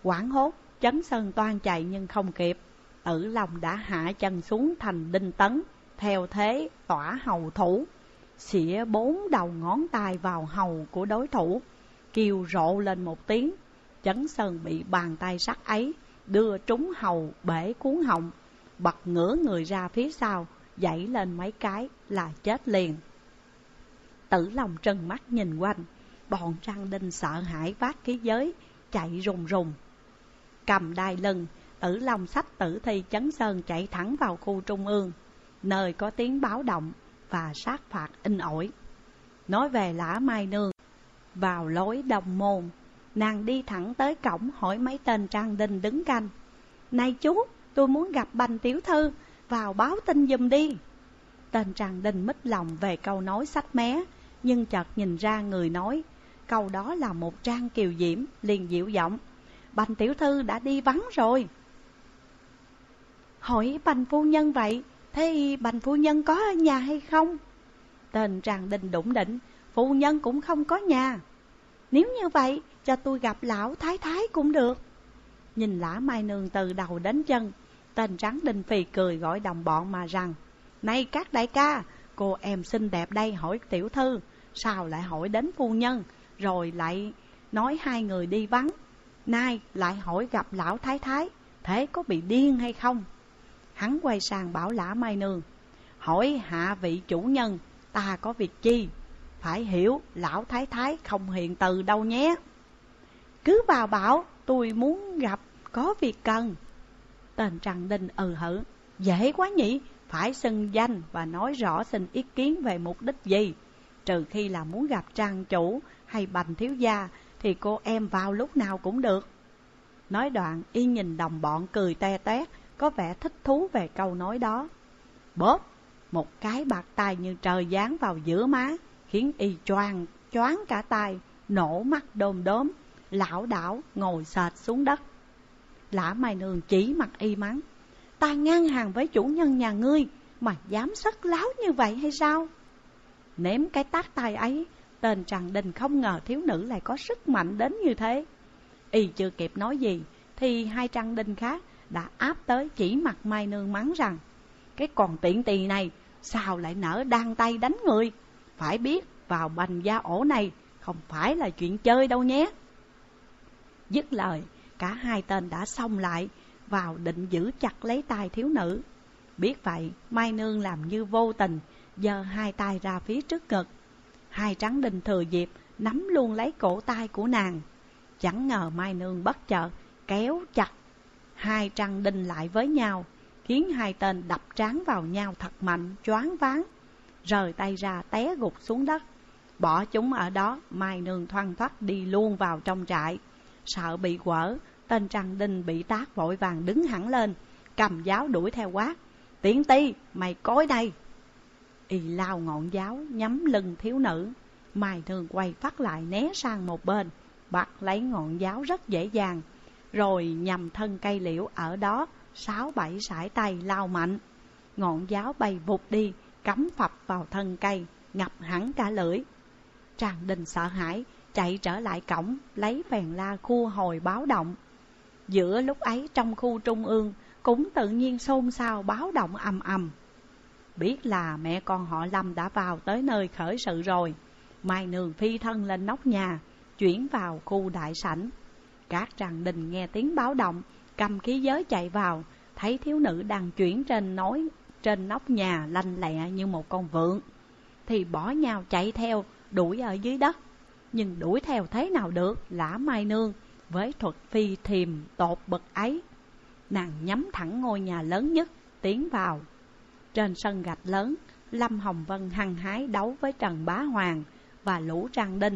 Speaker 1: Hoảng hốt, Chấn Sơn toan chạy nhưng không kịp. Tử Long đã hạ chân xuống thành đinh tấn, theo thế tỏa hầu thủ, xỉa 4 đầu ngón tay vào hầu của đối thủ, kêu rộ lên một tiếng. Chấn Sơn bị bàn tay sắt ấy đưa trúng hầu bể cuốn họng, bật ngửa người ra phía sau, dãy lên mấy cái là chết liền. Tử Long trừng mắt nhìn quanh, bọn Trang Đinh sợ hãi vác khí giới chạy rùng rùng. Cầm đai lưng, Tử Long xách tử thi Chấn Sơn chạy thẳng vào khu trung ương, nơi có tiếng báo động và sát phạt in ỏi. Nói về Lã Mai Nương, vào lối Đông Môn, nàng đi thẳng tới cổng hỏi mấy tên Trang Đinh đứng canh: "Này chú, tôi muốn gặp Bành tiểu thư, vào báo tin giùm đi." Tên Trang Đinh mít lòng về câu nói sách mé, nhưng chợt nhìn ra người nói câu đó là một Trang Kiều Diễm, liền dịu giọng: "Bành tiểu thư đã đi vắng rồi." "Hỏi Bành phu nhân vậy, thế Bành phu nhân có ở nhà hay không?" Tên Trang Đinh đủng đỉnh: "Phu nhân cũng không có nhà." "Nếu như vậy, cho tôi gặp lão thái thái cũng được." Nhìn Lã Mai Nương từ đầu đến chân, tên Tráng Đinh phì cười gọi đồng bọn mà rằng: "Này các đại ca, cô em xinh đẹp đây hỏi tiểu thư, sao lại hỏi đến phu nhân, rồi lại nói hai người đi vắng, nay lại hỏi gặp lão thái thái, thế có bị điên hay không?" Hắn quay sang bảo Lã Mai Nương: "Hỏi hạ vị chủ nhân, ta có việc chi, phải hiểu lão thái thái không hiện từ đâu nhé." "Cứ vào bảo, tôi muốn gặp, có việc cần." Tên Trần Đinh hử: "Dễ quá nhỉ, phải xưng danh và nói rõ xin ý kiến về mục đích gì. Trừ khi là muốn gặp trang chủ hay Bành thiếu gia, thì cô em vào lúc nào cũng được." Nói đoạn y nhìn đồng bọn cười te toét, có vẻ thích thú về câu nói đó. Bóp, một cái bạt tay như trời giáng vào giữa má, khiến y choáng cả tay, nổ mắt đom đóm, lảo đảo ngồi sệt xuống đất. Lã Mai Nương chỉ mặt y mắng: "Ta ngang hàng với chủ nhân nhà ngươi mà dám sất láo như vậy hay sao?" Ném cái tát tay ấy, tên Trần Đình không ngờ thiếu nữ lại có sức mạnh đến như thế. Y chưa kịp nói gì thì hai Trần Đình khác đã áp tới chỉ mặt Mai Nương mắng rằng: "Cái con tiện tỳ này sao lại nỡ đan tay đánh người, phải biết vào Bành gia ổ này không phải là chuyện chơi đâu nhé." Dứt lời, cả hai tên đã xông lại vào định giữ chặt lấy tay thiếu nữ. Biết vậy, Mai Nương làm như vô tình, giơ hai tay ra phía trước ngực. Hai Trắng Đinh thừa dịp nắm luôn lấy cổ tay của nàng. Chẳng ngờ Mai Nương bất chợt kéo chặt hai Trăng Đinh lại với nhau, khiến hai tên đập trán vào nhau thật mạnh, choáng váng, rời tay ra té gục xuống đất. Bỏ chúng ở đó, Mai Nương thoăn thoắt đi luôn vào trong trại. Sợ bị quở, tên Trăng Đinh bị tát vội vàng đứng hẳn lên, cầm giáo đuổi theo quát: "Tiện ti, mày cối đây!" Y lao ngọn giáo nhắm lưng thiếu nữ. Mai Nương quay phát lại né sang một bên, bắt lấy ngọn giáo rất dễ dàng, rồi nhằm thân cây liễu ở đó 6-7 sải tay lao mạnh. Ngọn giáo bay vụt đi, cắm phập vào thân cây, ngập hẳn cả lưỡi. Tràng Đình sợ hãi, chạy trở lại cổng, lấy phèn la khua hồi báo động. Giữa lúc ấy trong khu trung ương cũng tự nhiên xôn xao báo động ầm ầm. Biết là mẹ con họ Lâm đã vào tới nơi khởi sự rồi, Mai Nương phi thân lên nóc nhà, chuyển vào khu đại sảnh. Các Tràng Đình nghe tiếng báo động, cầm khí giới chạy vào, thấy thiếu nữ đang chuyển trên nóc nhà lanh lẹ như một con vượn, thì bỏ nhau chạy theo, đuổi ở dưới đất. Nhưng đuổi theo thế nào được, Lã Mai Nương với thuật phi thiềm tột bậc ấy. Nàng nhắm thẳng ngôi nhà lớn nhất, tiến vào. Trên sân gạch lớn, Lâm Hồng Vân hăng hái đấu với Trần Bá Hoàng và lũ Trăng Đinh.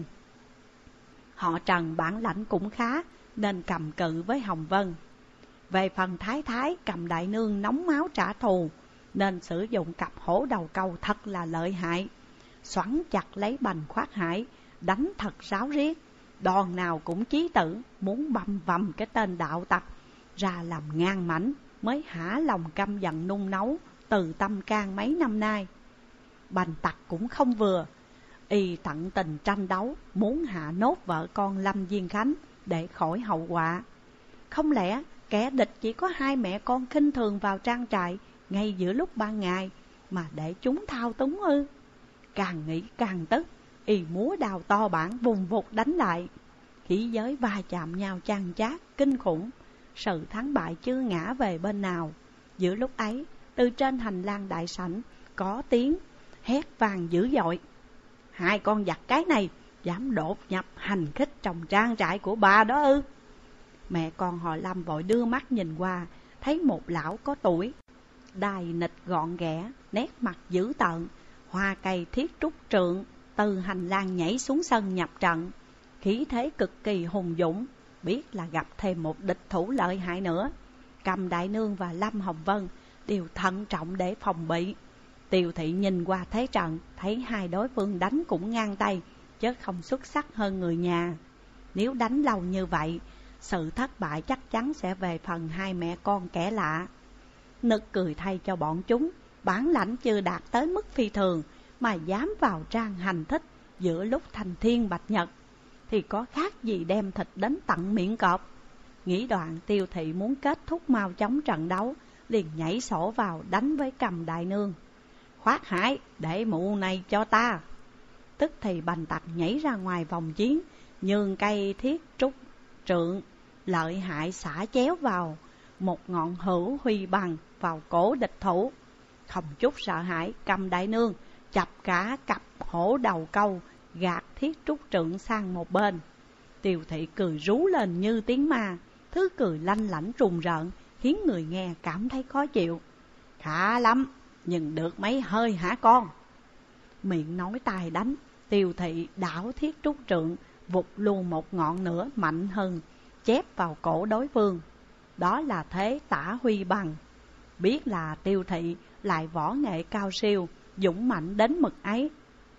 Speaker 1: Họ Trần bản lãnh cũng khá, nên cầm cự với Hồng Vân. Về phần Thái Thái cầm đại nương nóng máu trả thù, nên sử dụng cặp hổ đầu câu thật là lợi hại. Xoắn chặt lấy Bành Khoát Hải, đánh thật ráo riết, đòn nào cũng chí tử, muốn băm vằm cái tên đạo tặc ra làm ngang mảnh, mới hả lòng căm giận nung nấu từ tâm can mấy năm nay. Bành tặc cũng không vừa, y tận tình tranh đấu, muốn hạ nốt vợ con Lâm Diên Khánh để khỏi hậu họa. Không lẽ kẻ địch chỉ có hai mẹ con khinh thường vào trang trại ngay giữa lúc ban ngày mà để chúng thao túng ư? Càng nghĩ càng tức, y múa đào to bản vùng vụt đánh lại. Khí giới va chạm nhau chan chát kinh khủng, sự thắng bại chưa ngã về bên nào. Giữa lúc ấy, từ trên hành lang đại sảnh có tiếng hét vang dữ dội: hai con giặc cái này dám đột nhập hành khích trong trang trại của bà đó ư? Mẹ con họ Lâm vội đưa mắt nhìn qua, thấy một lão có tuổi, đai nịch gọn ghẽ, nét mặt dữ tợn, hoa cây thiết trúc trượng, từ hành lang nhảy xuống sân nhập trận, khí thế cực kỳ hùng dũng, biết là gặp thêm một địch thủ lợi hại nữa. Cầm Đại Nương và Lâm Hồng Vân đều thận trọng để phòng bị. Tiêu Thị nhìn qua thế trận, thấy hai đối phương đánh cũng ngang tay, chứ không xuất sắc hơn người nhà. Nếu đánh lâu như vậy, sự thất bại chắc chắn sẽ về phần hai mẹ con kẻ lạ. Nực cười thay cho bọn chúng, bản lãnh chưa đạt tới mức phi thường mà dám vào trang hành thích giữa lúc thành thiên bạch nhật, thì có khác gì đem thịt đến tận miệng cọp. Nghĩ đoạn, Tiêu Thị muốn kết thúc mau chóng trận đấu, liền nhảy sổ vào đánh với Cầm Đại Nương. Khoát Hải, để mụ này cho ta. Tức thì Bành Tặc nhảy ra ngoài vòng chiến, nhường cây thiết trúc trượng lợi hại xả chéo vào một ngọn hữu huy bằng vào cổ địch thủ. Không chút sợ hãi, Cầm Đại Nương chập cả cặp hổ đầu câu, gạt thiết trúc trượng sang một bên. Tiêu Thị cười rú lên như tiếng ma, thứ cười lanh lảnh trùng rợn, khiến người nghe cảm thấy khó chịu. Khá lắm, nhưng được mấy hơi hả con? Miệng nói tài đánh, Tiêu Thị đảo thiết trúc trượng, vụt luôn một ngọn nữa mạnh hơn, chép vào cổ đối phương. Đó là thế tả huy bằng. Biết là Tiêu Thị lại võ nghệ cao siêu, dũng mạnh đến mực ấy.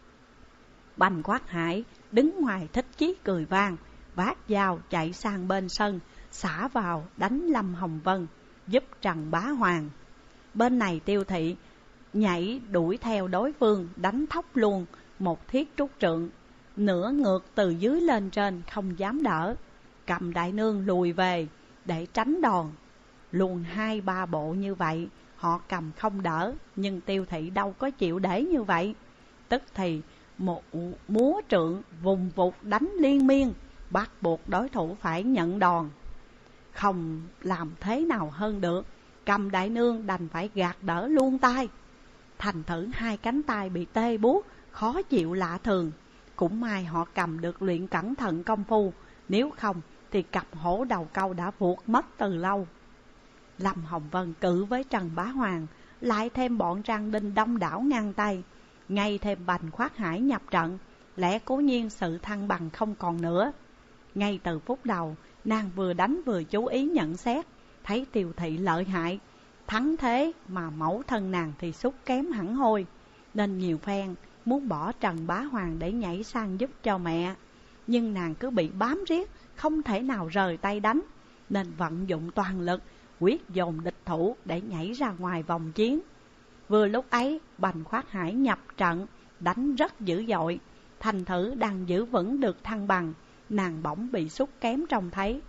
Speaker 1: Bành Khoát Hải đứng ngoài thích chí cười vang, vác dao chạy sang bên sân, xả vào đánh Lâm Hồng Vân, giúp Trần Bá Hoàng. Bên này Tiêu Thị nhảy đuổi theo đối phương, đánh thóc luôn một thiết trúc trượng, nửa ngược từ dưới lên trên, không dám đỡ. Cầm Đại Nương lùi về để tránh đòn. Luôn 2-3 bộ như vậy, họ cầm không đỡ, nhưng Tiêu Thị đâu có chịu để như vậy. Tức thì một múa trượng vùng vụt đánh liên miên, bắt buộc đối thủ phải nhận đòn. Không làm thế nào hơn được, Cầm Đại Nương đành phải gạt đỡ luôn tay. Thành thử hai cánh tay bị tê buốt, khó chịu lạ thường. Cũng may họ cầm được luyện cẩn thận công phu, nếu không thì cặp hổ đầu câu đã vuột mất từ lâu. Lâm Hồng Vân cự với Trần Bá Hoàng, lại thêm bọn Trang Đinh đông đảo ngang tay, ngay thêm Bành Khoát Hải nhập trận, lẽ cố nhiên sự thăng bằng không còn nữa. Ngay từ phút đầu, nàng vừa đánh vừa chú ý nhận xét, thấy Tiêu Thị lợi hại, thắng thế mà mẫu thân nàng thì sút kém hẳn hoi, nên nhiều phen muốn bỏ Trần Bá Hoàng để nhảy sang giúp cho mẹ. Nhưng nàng cứ bị bám riết, không thể nào rời tay đánh, nên vận dụng toàn lực, quyết dồn địch thủ để nhảy ra ngoài vòng chiến. Vừa lúc ấy, Bành Khoát Hải nhập trận, đánh rất dữ dội. Thành thử đang giữ vững được thăng bằng, nàng bỗng bị sút kém trông thấy.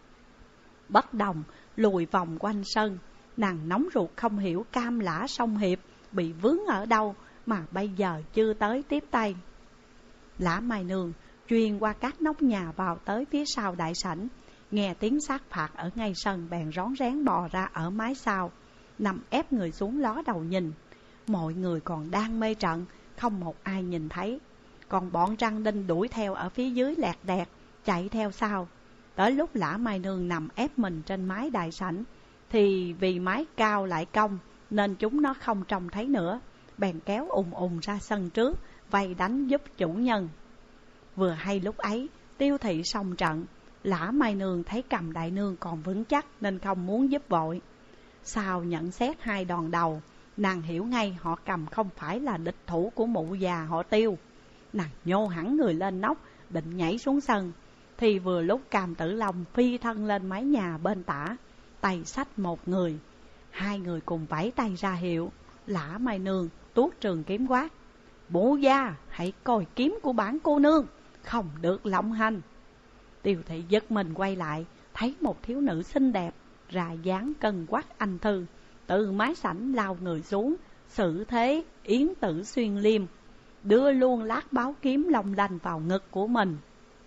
Speaker 1: Bất đồng lùi vòng quanh sân, nàng nóng ruột không hiểu Cam Lã Song Hiệp bị vướng ở đâu mà bây giờ chưa tới tiếp tay. Lã Mai Nương truyền qua các nóc nhà vào tới phía sau đại sảnh, nghe tiếng sát phạt ở ngay sân bèn rón rén bò ra ở mái sau, nằm ép người xuống ló đầu nhìn. Mọi người còn đang mê trận, không một ai nhìn thấy. Còn bọn Trăng Đinh đuổi theo ở phía dưới lẹt đẹt, chạy theo sau. Tới lúc Lã Mai Nương nằm ép mình trên mái đại sảnh, thì vì mái cao lại cong nên chúng nó không trông thấy nữa, bèn kéo ùng ra sân trước, vây đánh giúp chủ nhân. Vừa hay lúc ấy, Tiêu Thị xong trận, Lã Mai Nương thấy Cầm Đại Nương còn vững chắc nên không muốn giúp vội. Sau nhận xét hai đòn đầu, nàng hiểu ngay họ Cầm không phải là địch thủ của mụ già họ Tiêu. Nàng nhô hẳn người lên nóc, định nhảy xuống sân, thì vừa lúc Cam Tử Long phi thân lên mái nhà bên tả, tay xách một người. Hai người cùng vẫy tay ra hiệu. Lã Mai Nương tuốt trường kiếm quát: "Mụ gia, hãy coi kiếm của bản cô nương, không được lộng hành." Tiêu Thị giật mình quay lại, thấy một thiếu nữ xinh đẹp, ra dáng cân quắc anh thư, từ mái sảnh lao người xuống, xử thế yến tử xuyên liêm, đưa luôn lát báo kiếm long lanh vào ngực của mình.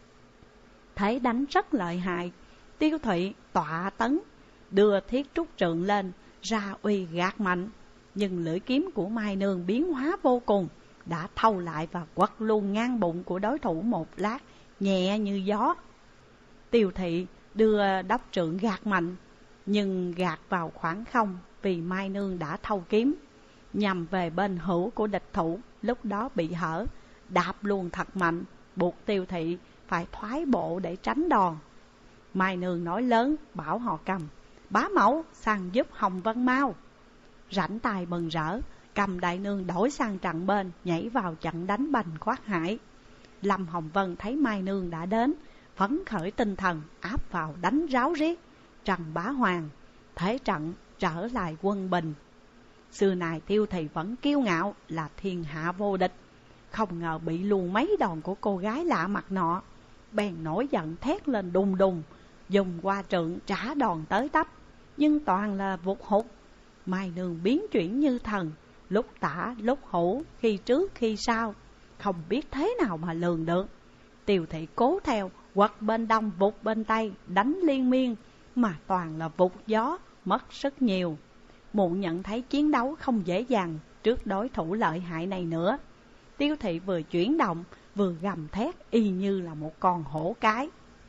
Speaker 1: Thấy đánh rất lợi hại, Tiêu Thụy tọa tấn, đưa thiết trúc trượng lên, ra uy gạt mạnh. Nhưng lưỡi kiếm của Mai Nương biến hóa vô cùng, đã thâu lại và quật luôn ngang bụng của đối thủ một lát, nhẹ như gió. Tiêu Thị đưa đốc trượng gạt mạnh, nhưng gạt vào khoảng không, vì Mai Nương đã thâu kiếm, nhằm về bên hữu của địch thủ, lúc đó bị hở, đạp luôn thật mạnh, buộc Tiêu Thị phải thoái bộ để tránh đòn. Mai Nương nói lớn bảo họ Cầm: bá mẫu sang giúp Hồng Vân mau. Rảnh tài mừng rỡ, Cầm đại nương đổi sang trận bên, nhảy vào trận đánh bành Khoát Hải. Lâm Hồng Vân thấy Mai Nương đã đến, phấn khởi tinh thần áp vào đánh ráo riết. Trần Bá Hoàng thế trận trở lại quân bình. Xưa này Tiêu Thị vẫn kiêu ngạo là thiên hạ vô địch, không ngờ bị luôn mấy đòn của cô gái lạ mặt nọ, bèn nổi giận thét lên đùng đùng, dùng qua trượng trả đòn tới tấp, nhưng toàn là vụt hụt. Mai Nương biến chuyển như thần, lúc tả lúc hữu, khi trước khi sau, không biết thế nào mà lường được. Tiêu Thị cố theo, quật bên đông vụt bên tây, đánh liên miên, mà toàn là vụt gió, mất sức nhiều. Mụ nhận thấy chiến đấu không dễ dàng trước đối thủ lợi hại này nữa. Tiêu Thị vừa chuyển động, vừa gầm thét y như là một con hổ cái.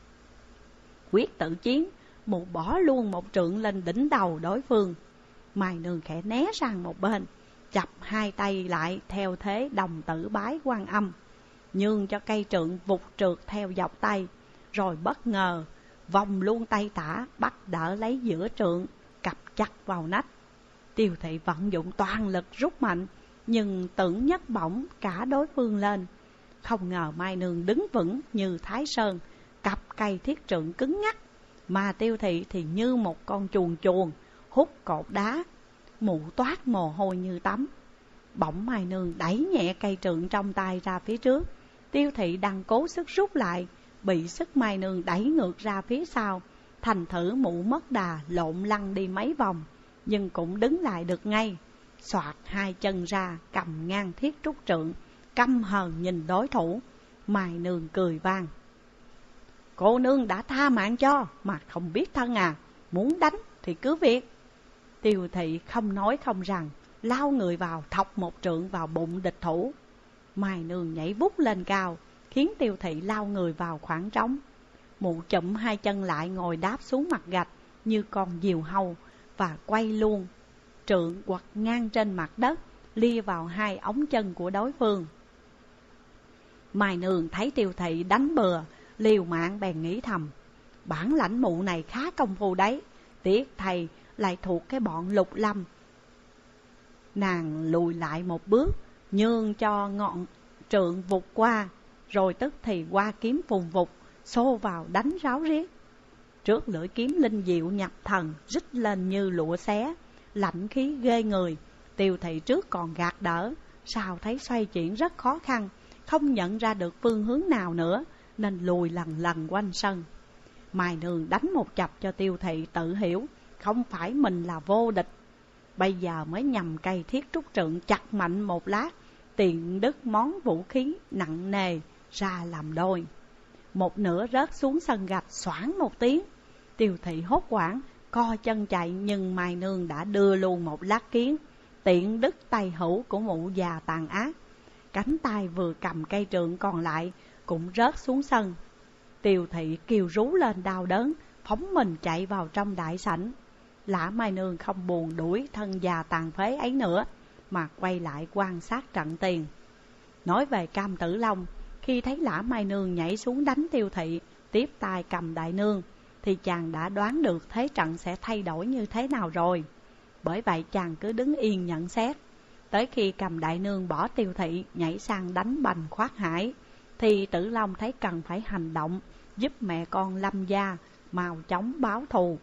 Speaker 1: Quyết tử chiến, mụ bỏ luôn một trượng lên đỉnh đầu đối phương. Mai Nương khẽ né sang một bên, chập hai tay lại theo thế đồng tử bái Quan Âm, nhường cho cây trượng vụt trượt theo dọc tay, rồi bất ngờ vòng luôn tay tả bắt đỡ lấy giữa trượng, cặp chặt vào nách. Tiêu Thị vận dụng toàn lực rút mạnh, nhưng tưởng nhấc bổng cả đối phương lên. Không ngờ Mai Nương đứng vững như Thái Sơn, cặp cây thiết trượng cứng ngắc, mà Tiêu Thị thì như một con chuồn chuồn hút cột đá. Mụ toát mồ hôi như tắm. Bỗng Mai Nương đẩy nhẹ cây trượng trong tay ra phía trước. Tiêu Thị đang cố sức rút lại, bị sức Mai Nương đẩy ngược ra phía sau, thành thử mụ mất đà lộn lăn đi mấy vòng, nhưng cũng đứng lại được ngay. Xoạt hai chân ra, cầm ngang thiết trúc trượng, căm hờn nhìn đối thủ. Mai Nương cười vang: cô nương đã tha mạng cho mà không biết thân à, muốn đánh thì cứ việc. Tiêu Thị không nói không rằng, lao người vào thọc một trượng vào bụng địch thủ. Mai Nương nhảy vút lên cao, khiến Tiêu Thị lao người vào khoảng trống. Mụ chụm hai chân lại ngồi đáp xuống mặt gạch như con diều hâu, và quay luôn trượng quật ngang trên mặt đất, lia vào hai ống chân của đối phương. Mai Nương thấy Tiêu Thị đánh bừa, liều mạng bèn nghĩ thầm: bản lãnh mụ này khá công phu đấy, tiếc thầy lại thuộc cái bọn Lục Lâm. Nàng lùi lại một bước, nhường cho ngọn trượng vụt qua, rồi tức thì qua kiếm phùng vụt, xô vào đánh ráo riết. Trước lưỡi kiếm linh diệu nhập thần, rít lên như lụa xé, lạnh khí ghê người. Tiêu Thị trước còn gạt đỡ, sau thấy xoay chuyển rất khó khăn, không nhận ra được phương hướng nào nữa, nên lùi lần lần quanh sân. Mai Nương đánh một chập cho Tiêu Thị tự hiểu không phải mình là vô địch. Bây giờ mới nhằm cây thiết trúc trượng chặt mạnh một lát, tiện đứt món vũ khí nặng nề ra làm đôi. Một nửa rớt xuống sân gạch xoảng một tiếng. Tiêu Thị hốt hoảng co chân chạy, nhưng Mai Nương đã đưa luôn một lát kiến, tiện đứt tay hữu của mụ già tàn ác. Cánh tay vừa cầm cây trượng còn lại cũng rớt xuống sân. Tiêu Thị kêu rú lên đau đớn, phóng mình chạy vào trong đại sảnh. Lã Mai Nương không buồn đuổi thân già tàn phế ấy nữa, mà quay lại quan sát trận tiền. Nói về Cam Tử Long, khi thấy Lã Mai Nương nhảy xuống đánh Tiêu Thị, tiếp tay cầm đại nương, thì chàng đã đoán được thế trận sẽ thay đổi như thế nào rồi. Bởi vậy chàng cứ đứng yên nhận xét. Tới khi cầm đại nương bỏ Tiêu Thị nhảy sang đánh bành Khoát Hải, thì Tử Long thấy cần phải hành động, giúp mẹ con Lâm gia mau chóng báo thù.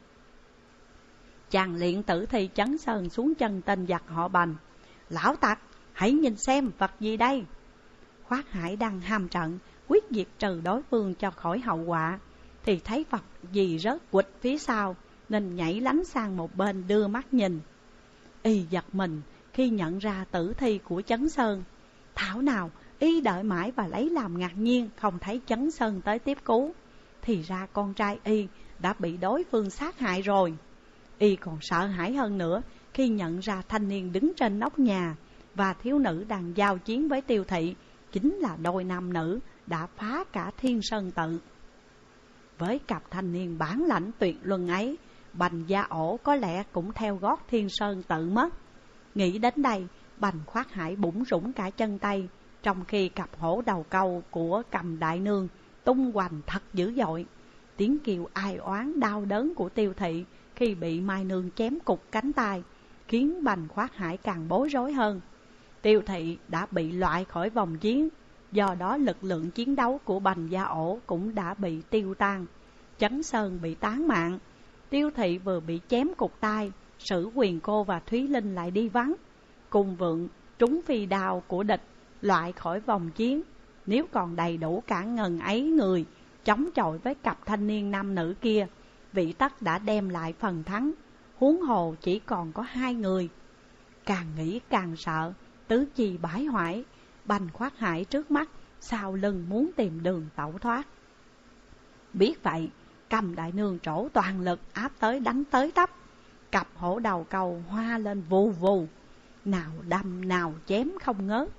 Speaker 1: Chàng liền Tử Thi chấn sơn xuống chân tên giặc họ Bành: lão tặc, hãy nhìn xem vật gì đây. Khoát Hải đang ham trận, quyết diệt trừ đối phương cho khỏi hậu quả, thì thấy vật gì rớt quịch phía sau, nên nhảy lánh sang một bên đưa mắt nhìn. Y giật mình khi nhận ra tử thi của Chấn Sơn. Thảo nào Y đợi mãi và lấy làm ngạc nhiên không thấy Chấn Sơn tới tiếp cứu. Thì ra con trai Y đã bị đối phương sát hại rồi. Y còn sợ hãi hơn nữa khi nhận ra thanh niên đứng trên nóc nhà và thiếu nữ đang giao chiến với Tiêu Thị chính là đôi nam nữ đã phá cả Thiên Sơn Tự. Với cặp thanh niên bản lãnh tuyệt luân ấy, Bành Gia Ổ có lẽ cũng theo gót Thiên Sơn Tự mất. Nghĩ đến đây, Bành Khoát Hải bủn rủn cả chân tay, trong khi cặp hổ đầu câu của Cầm Đại Nương tung hoành thật dữ dội. Tiếng kêu ai oán đau đớn của Tiêu Thị khi bị Mai Nương chém cục cánh tay khiến Bành Khoát Hải càng bối rối hơn. Tiêu Thị đã bị loại khỏi vòng chiến, do đó lực lượng chiến đấu của Bành Gia Ổ cũng đã bị tiêu tan. Chấn Sơn bị tán mạng, Tiêu Thị vừa bị chém cục tay, Sử Quyền Cô và Thúy Linh lại đi vắng. Cùng Vượng trúng phi đao của địch, loại khỏi vòng chiến. Nếu còn đầy đủ cả ngần ấy người chống chọi với cặp thanh niên nam nữ kia, Vị Tất đã đem lại phần thắng. Huống hồ chỉ còn có 2 người. Càng nghĩ càng sợ, tứ chi bãi hoại. Bành Khoát Hải trước mắt, sau lưng muốn tìm đường tẩu thoát. Biết vậy, Cầm Đại Nương trổ toàn lực áp tới đánh tới tấp. Cặp hổ đầu câu hoa lên vù vù, nào đâm nào chém không ngớt.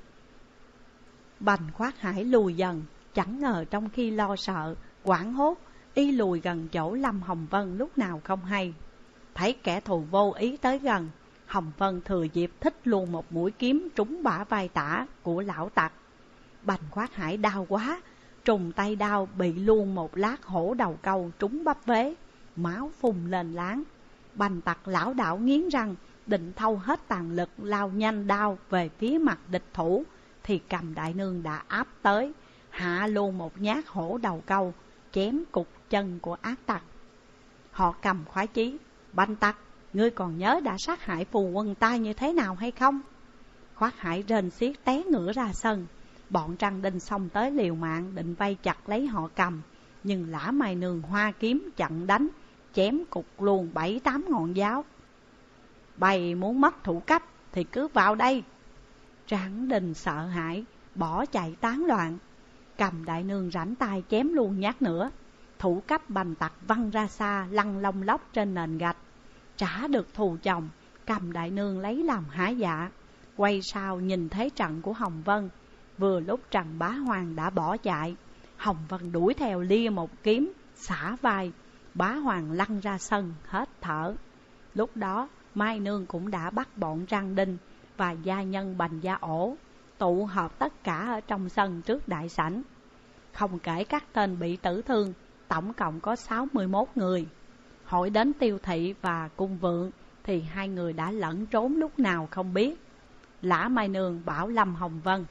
Speaker 1: Bành Khoát Hải lùi dần, chẳng ngờ trong khi lo sợ, hoảng hốt, Y lùi gần chỗ Lâm Hồng Vân lúc nào không hay. Thấy kẻ thù vô ý tới gần, Hồng Vân thừa dịp thích luôn một mũi kiếm trúng bả vai tả của lão tặc. Bành Khoát Hải đau quá, trùng tay đao bị luôn một lát hổ đầu câu trúng bắp vế, máu phun lên láng. Bành tặc lão đảo nghiến răng, định thâu hết tàn lực lao nhanh đao về phía mặt địch thủ, thì Cầm Đại Nương đã áp tới, hạ luôn một nhát hổ đầu câu, chém cục chân của ác tặc. Họ Cầm khoái chí: Bành tặc, ngươi còn nhớ đã sát hại phù quân ta như thế nào hay không? Khoát Hải rên xiết té ngửa ra sân. Bọn Trăng Đinh xông tới liều mạng định vây chặt lấy họ Cầm, nhưng Lã Mai Nương hoa kiếm chặn đánh, chém cục luôn 7-8 ngọn giáo. Bày muốn mất thủ cấp thì cứ vào đây. Tráng Đinh sợ hãi, bỏ chạy tán loạn. Cầm Đại Nương rảnh tay chém luôn nhát nữa. Thủ cấp Bành tặc văng ra xa, lăn lông lóc trên nền gạch. Trả được thù chồng, Cầm Đại Nương lấy làm hả dạ. Quay sau nhìn thấy trận của Hồng Vân. Vừa lúc Trần Bá Hoàng đã bỏ chạy, Hồng Vân đuổi theo lia một kiếm, xả vai. Bá Hoàng lăn ra sân hết thở. Lúc đó Mai Nương cũng đã bắt bọn Trăng Đinh và gia nhân Bành Gia Ổ tụ họp tất cả ở trong sân trước đại sảnh. Không kể các tên bị tử thương, tổng cộng có 61 người. Hỏi đến Tiêu Thị và Cung Vượng thì 2 người đã lẫn trốn lúc nào không biết. Lã Mai Nương bảo Lâm Hồng Vân: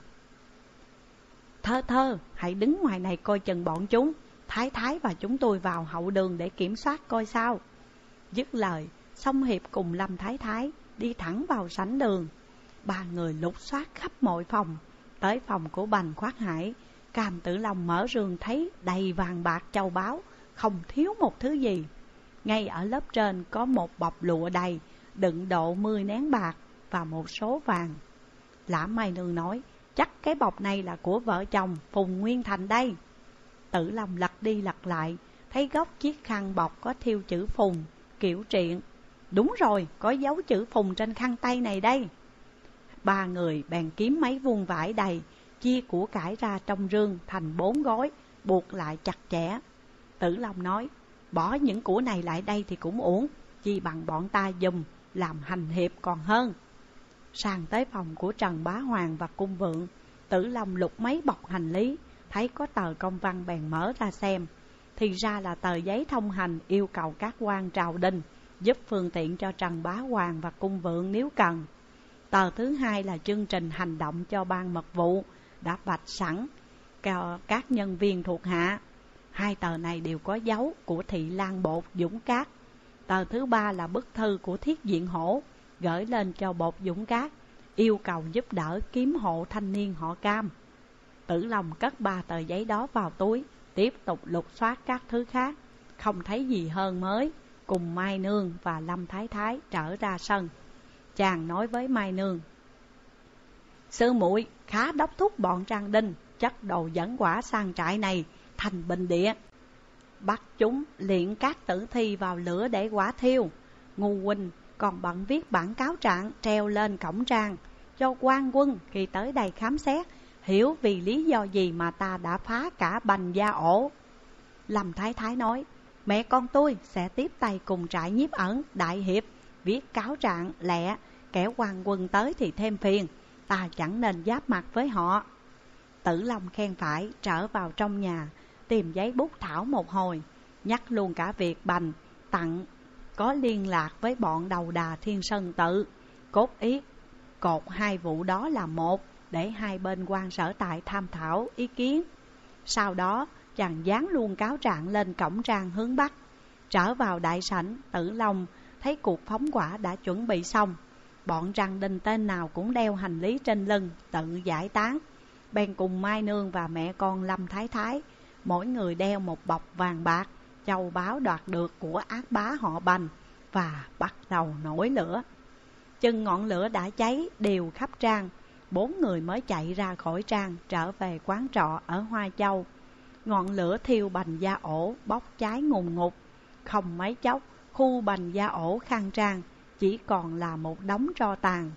Speaker 1: Thơ, hãy đứng ngoài này coi chừng bọn chúng. Thái Thái và chúng tôi vào hậu đường để kiểm soát coi sao. Dứt lời, Song Hiệp cùng Lâm Thái Thái đi thẳng vào sảnh đường. 3 người lục soát khắp mọi phòng. Tới phòng của Bành Khoát Hải, Cam Tử Long mở rương thấy đầy vàng bạc châu báu, không thiếu một thứ gì. Ngay ở lớp trên có một bọc lụa đầy, đựng độ 10 nén bạc và một số vàng. Lã Mai Nương nói: Chắc cái bọc này là của vợ chồng Phùng Nguyên Thành đây. Tử Long lật đi lật lại, thấy góc chiếc khăn bọc có thêu chữ Phùng, kiểu triện. Đúng rồi, có dấu chữ Phùng trên khăn tay này đây. 3 người bèn kiếm mấy vuông vải đầy, chia của cải ra trong rương thành 4 gói, buộc lại chặt chẽ. Tử Long nói: Bỏ những của này lại đây thì cũng uổng, chi bằng bọn ta dùm làm hành hiệp còn hơn. Sang tới phòng của Trần Bá Hoàng và Cung Vượng, Tử Long lục mấy bọc hành lý, thấy có tờ công văn bèn mở ra xem. Thì ra là tờ giấy thông hành yêu cầu các quan triều đình giúp phương tiện cho Trần Bá Hoàng và Cung Vượng nếu cần. Tờ thứ 2 là chương trình hành động cho ban mật vụ, đã vạch sẵn các nhân viên thuộc hạ. 2 tờ này đều có dấu của Thị Lan Bột Dũng Cát. Tờ thứ 3 là bức thư của Thiết Diện Hổ, gửi lên cho Bột Dũng Cát, yêu cầu giúp đỡ kiếm hộ thanh niên họ Cam. Tử Long cất 3 tờ giấy đó vào túi, tiếp tục lục soát các thứ khác. không thấy gì hơn mới cùng Mai Nương và Lâm Thái Thái trở ra sân. Chàng nói với Mai Nương: sư muội khá đốc thúc bọn Trang Đinh chất đồ dẫn quả sang trại này thành bình địa, bắt chúng luyện các tử thi vào lửa để quả thiêu. Ngu huynh còn bận viết bản cáo trạng treo lên cổng trang, cho quan quân khi tới đây khám xét hiểu vì lý do gì mà ta đã phá cả Bành Gia ổ. Lâm Thái Thái nói: mẹ con tôi sẽ tiếp tay cùng trại Nhiếp Ẩn, Đại Hiệp viết cáo trạng lẹ, kẻo quan quân tới thì thêm phiền, ta chẳng nên giáp mặt với họ. Tử Long khen phải, trở vào trong nhà tìm giấy bút thảo một hồi, nhắc luôn cả việc Bành tặng có liên lạc với bọn đầu đà Thiên Sơn Tự, cốt ý cột hai vụ đó là một, để hai bên quan sở tại tham thảo ý kiến. Sau đó chàng dán luôn cáo trạng lên cổng trang hướng Bắc. Trở vào đại sảnh, Tử Long thấy cuộc phóng hỏa đã chuẩn bị xong. Bọn Trang Đinh tên nào cũng đeo hành lý trên lưng tự giải tán. Bèn cùng Mai Nương và mẹ con Lâm Thái Thái, mỗi người đeo một bọc vàng bạc, châu báu đoạt được của ác bá họ Bành, và bắt đầu nổi lửa. Chừng ngọn lửa đã cháy đều khắp trang, 4 người mới chạy ra khỏi trang trở về quán trọ ở Hoa Châu. Ngọn lửa thiêu Bành Gia ổ bốc cháy ngùn ngụt, không mấy chốc khu Bành Gia ổ khang trang chỉ còn là một đống tro tàn.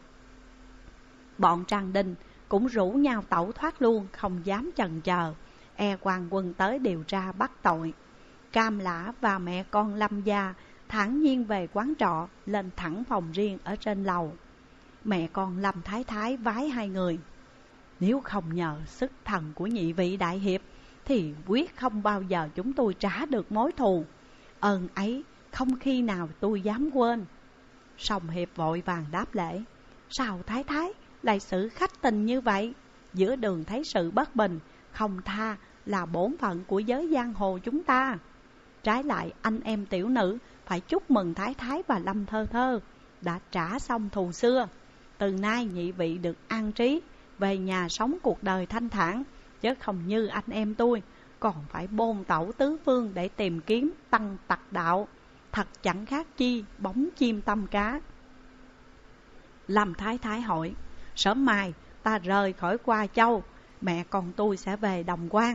Speaker 1: Bọn Trang Đinh cũng rủ nhau tẩu thoát luôn, không dám chần chờ, e quan quân tới điều tra bắt tội. Cam Lã và mẹ con Lâm Gia thản nhiên về quán trọ, lên thẳng phòng riêng ở trên lầu. Mẹ con Lâm Thái Thái vái hai người: nếu không nhờ sức thần của nhị vị đại hiệp thì quyết không bao giờ chúng tôi trả được mối thù. Ơn ấy không khi nào tôi dám quên. Song hiệp vội vàng đáp lễ: sao Thái Thái lại xử khách tình như vậy? Giữa đường thấy sự bất bình, không tha là bổn phận của giới giang hồ chúng ta. Trái lại anh em tiểu nữ phải chúc mừng Thái Thái và Lâm Thơ Thơ đã trả xong thù xưa. Từ nay nhị vị được an trí, về nhà sống cuộc đời thanh thản, chứ không như anh em tôi còn phải bôn tẩu tứ phương để tìm kiếm tăng tặc đạo, thật chẳng khác chi bóng chim tăm cá. Lâm Thái Thái hỏi: sớm mai ta rời khỏi Qua Châu, mẹ con tôi sẽ về Đồng Quan.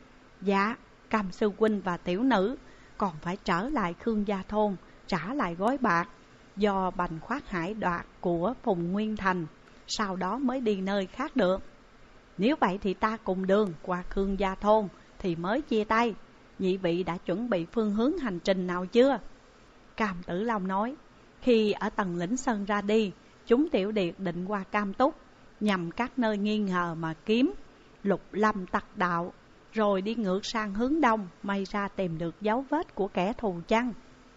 Speaker 1: Dạ, Cam sư huynh và tiểu nữ còn phải trở lại Khương Gia thôn trả lại gói bạc do Bành Khoát Hải đoạt của Phùng Nguyên Thành, sau đó mới đi nơi khác được. Nếu vậy thì ta cùng đường qua Khương Gia thôn thì mới chia tay. Nhị vị đã chuẩn bị phương hướng hành trình nào chưa? Cam Tử Long nói: khi ở Tần Lĩnh Sơn ra đi, chúng tiểu điệt định qua Cam Túc, nhằm các nơi nghi ngờ mà kiếm Lục Lâm tặc đạo, rồi đi ngược sang hướng đông, may ra tìm được dấu vết của kẻ thù chăng?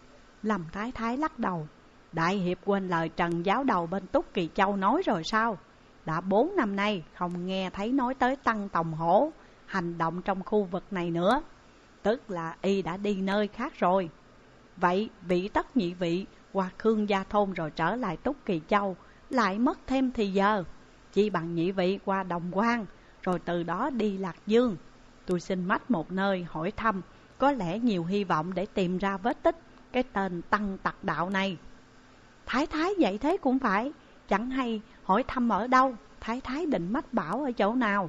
Speaker 1: Lâm Thái Thái lắc đầu: đại hiệp quên lời Trần giáo đầu bên Túc Kỳ Châu nói rồi sao? Đã 4 năm nay không nghe thấy nói tới Tăng Tòng Hổ hành động trong khu vực này nữa, tức là y đã đi nơi khác rồi. Vậy vị tất nhị vị qua Khương Gia thôn rồi trở lại Túc Kỳ Châu lại mất thêm thì giờ, chỉ bằng nhị vị qua Đồng Quan rồi từ đó đi Lạc Dương. Tôi xin mách một nơi hỏi thăm, có lẽ nhiều hy vọng để tìm ra vết tích cái tên Tăng tặc đạo này. Thái Thái vậy thế cũng phải, chẳng hay hỏi thăm ở đâu, Thái Thái định mách bảo ở chỗ nào?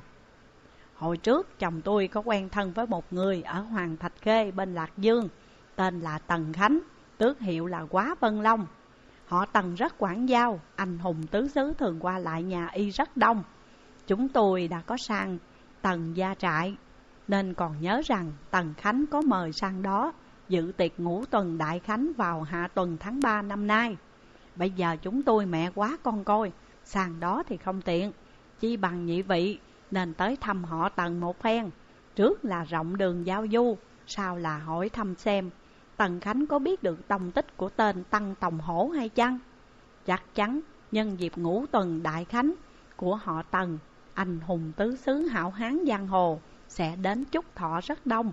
Speaker 1: Hồi trước chồng tôi có quen thân với một người ở Hoàng Thạch Khê bên Lạc Dương, tên là Tần Khánh, tước hiệu là Quá Vân Long. Họ Tần rất quảng giao, anh hùng tứ xứ thường qua lại nhà y rất đông. Chúng tôi đã có sang Tần gia trại, nên còn nhớ rằng Tần Khánh có mời sang đó dự tiệc ngũ tuần đại khánh vào hạ tuần tháng 3 năm nay. Bây giờ chúng tôi mẹ quá con coi, sang đó thì không tiện, chi bằng nhị vị nên tới thăm họ Tần một phen. Trước là rộng đường giao du, sau là hỏi thăm xem Tần Khánh có biết được tông tích của tên Tăng Tòng Hổ hay chăng? Chắc chắn nhân dịp ngũ tuần đại khánh của họ Tần, anh hùng tứ xứ hảo hán giang hồ sẽ đến chúc thọ rất đông.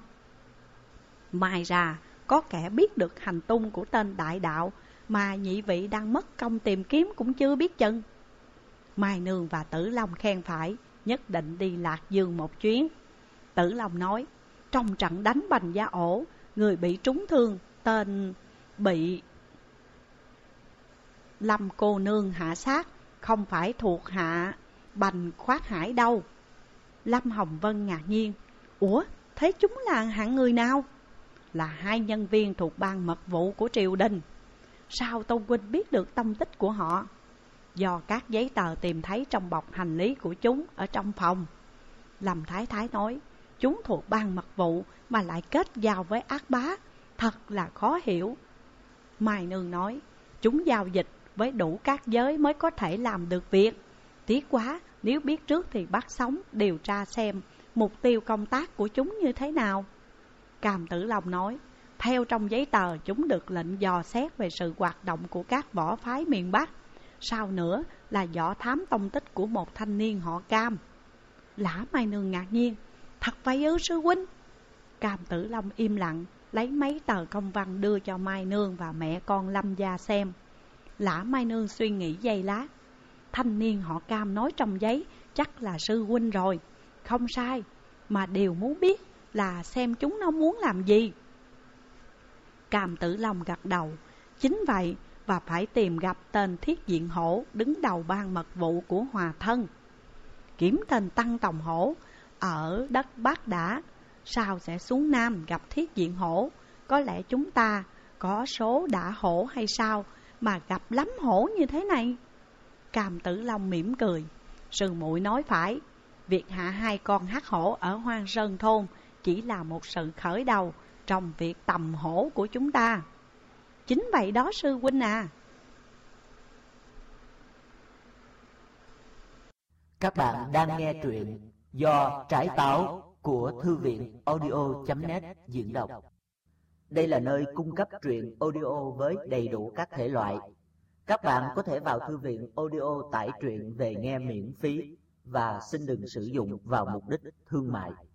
Speaker 1: Mai ra có kẻ biết được hành tung của tên đại đạo mà nhị vị đang mất công tìm kiếm cũng chưa biết chừng. Mai Nương và Tử Long khen phải, nhất định đi Lạc Dương một chuyến. Tử Long nói: trong trận đánh Bành Gia ổ, người bị trúng thương tên bị Lâm cô nương hạ sát không phải thuộc hạ Bành Khoát Hải đâu. Lâm Hồng Vân ngạc nhiên. Ủa, thế chúng là hạng người nào? Là 2 nhân viên thuộc ban mật vụ của triều đình. Sao Tô huynh biết được tông tích của họ? Do các giấy tờ tìm thấy trong bọc hành lý của chúng ở trong phòng. Lâm Thái Thái nói, chúng thuộc ban mật vụ mà lại kết giao với ác bá, thật là khó hiểu. Mai Nương nói, chúng giao dịch với đủ các giới mới có thể làm được việc. Tiếc quá, nếu biết trước thì bắt sống điều tra xem mục tiêu công tác của chúng như thế nào. Cam Tử Long nói, theo trong giấy tờ chúng được lệnh dò xét về sự hoạt động của các võ phái miền Bắc. Sau nữa là dò thám tông tích của một thanh niên họ Cam. Lã Mai Nương ngạc nhiên, thật vậy ư sư huynh? Cam Tử Long im lặng, lấy mấy tờ công văn đưa cho Mai Nương và mẹ con Lâm gia xem. Lã Mai Nương suy nghĩ giây lát. Thanh niên họ Cam nói trong giấy chắc là sư huynh rồi. Không sai, mà điều muốn biết là xem chúng nó muốn làm gì. Cam Tử Long gật đầu. Chính vậy, và phải tìm gặp tên Thiết Diện Hổ đứng đầu ban mật vụ của Hòa Thân. Kiểm tên Tăng Tòng Hổ ở đất Bắc đã, sao sẽ xuống Nam gặp Thiết Diện Hổ? Có lẽ chúng ta có số đã hổ hay sao mà gặp lắm hổ như thế này? Cam Tử Long mỉm cười. Sư muội nói phải, việc hạ 2 con hắc hổ ở Hoang Sơn thôn chỉ là một sự khởi đầu trong việc tầm hổ của chúng ta. Chính vậy đó sư huynh à.
Speaker 2: Các bạn đang nghe truyện do Trái Táo của Thư viện audio.net diễn đọc. Đây là nơi cung cấp truyện audio với đầy đủ các thể loại. Các bạn có thể vào thư viện audio tải truyện về nghe miễn phí và xin đừng sử dụng vào mục đích thương mại.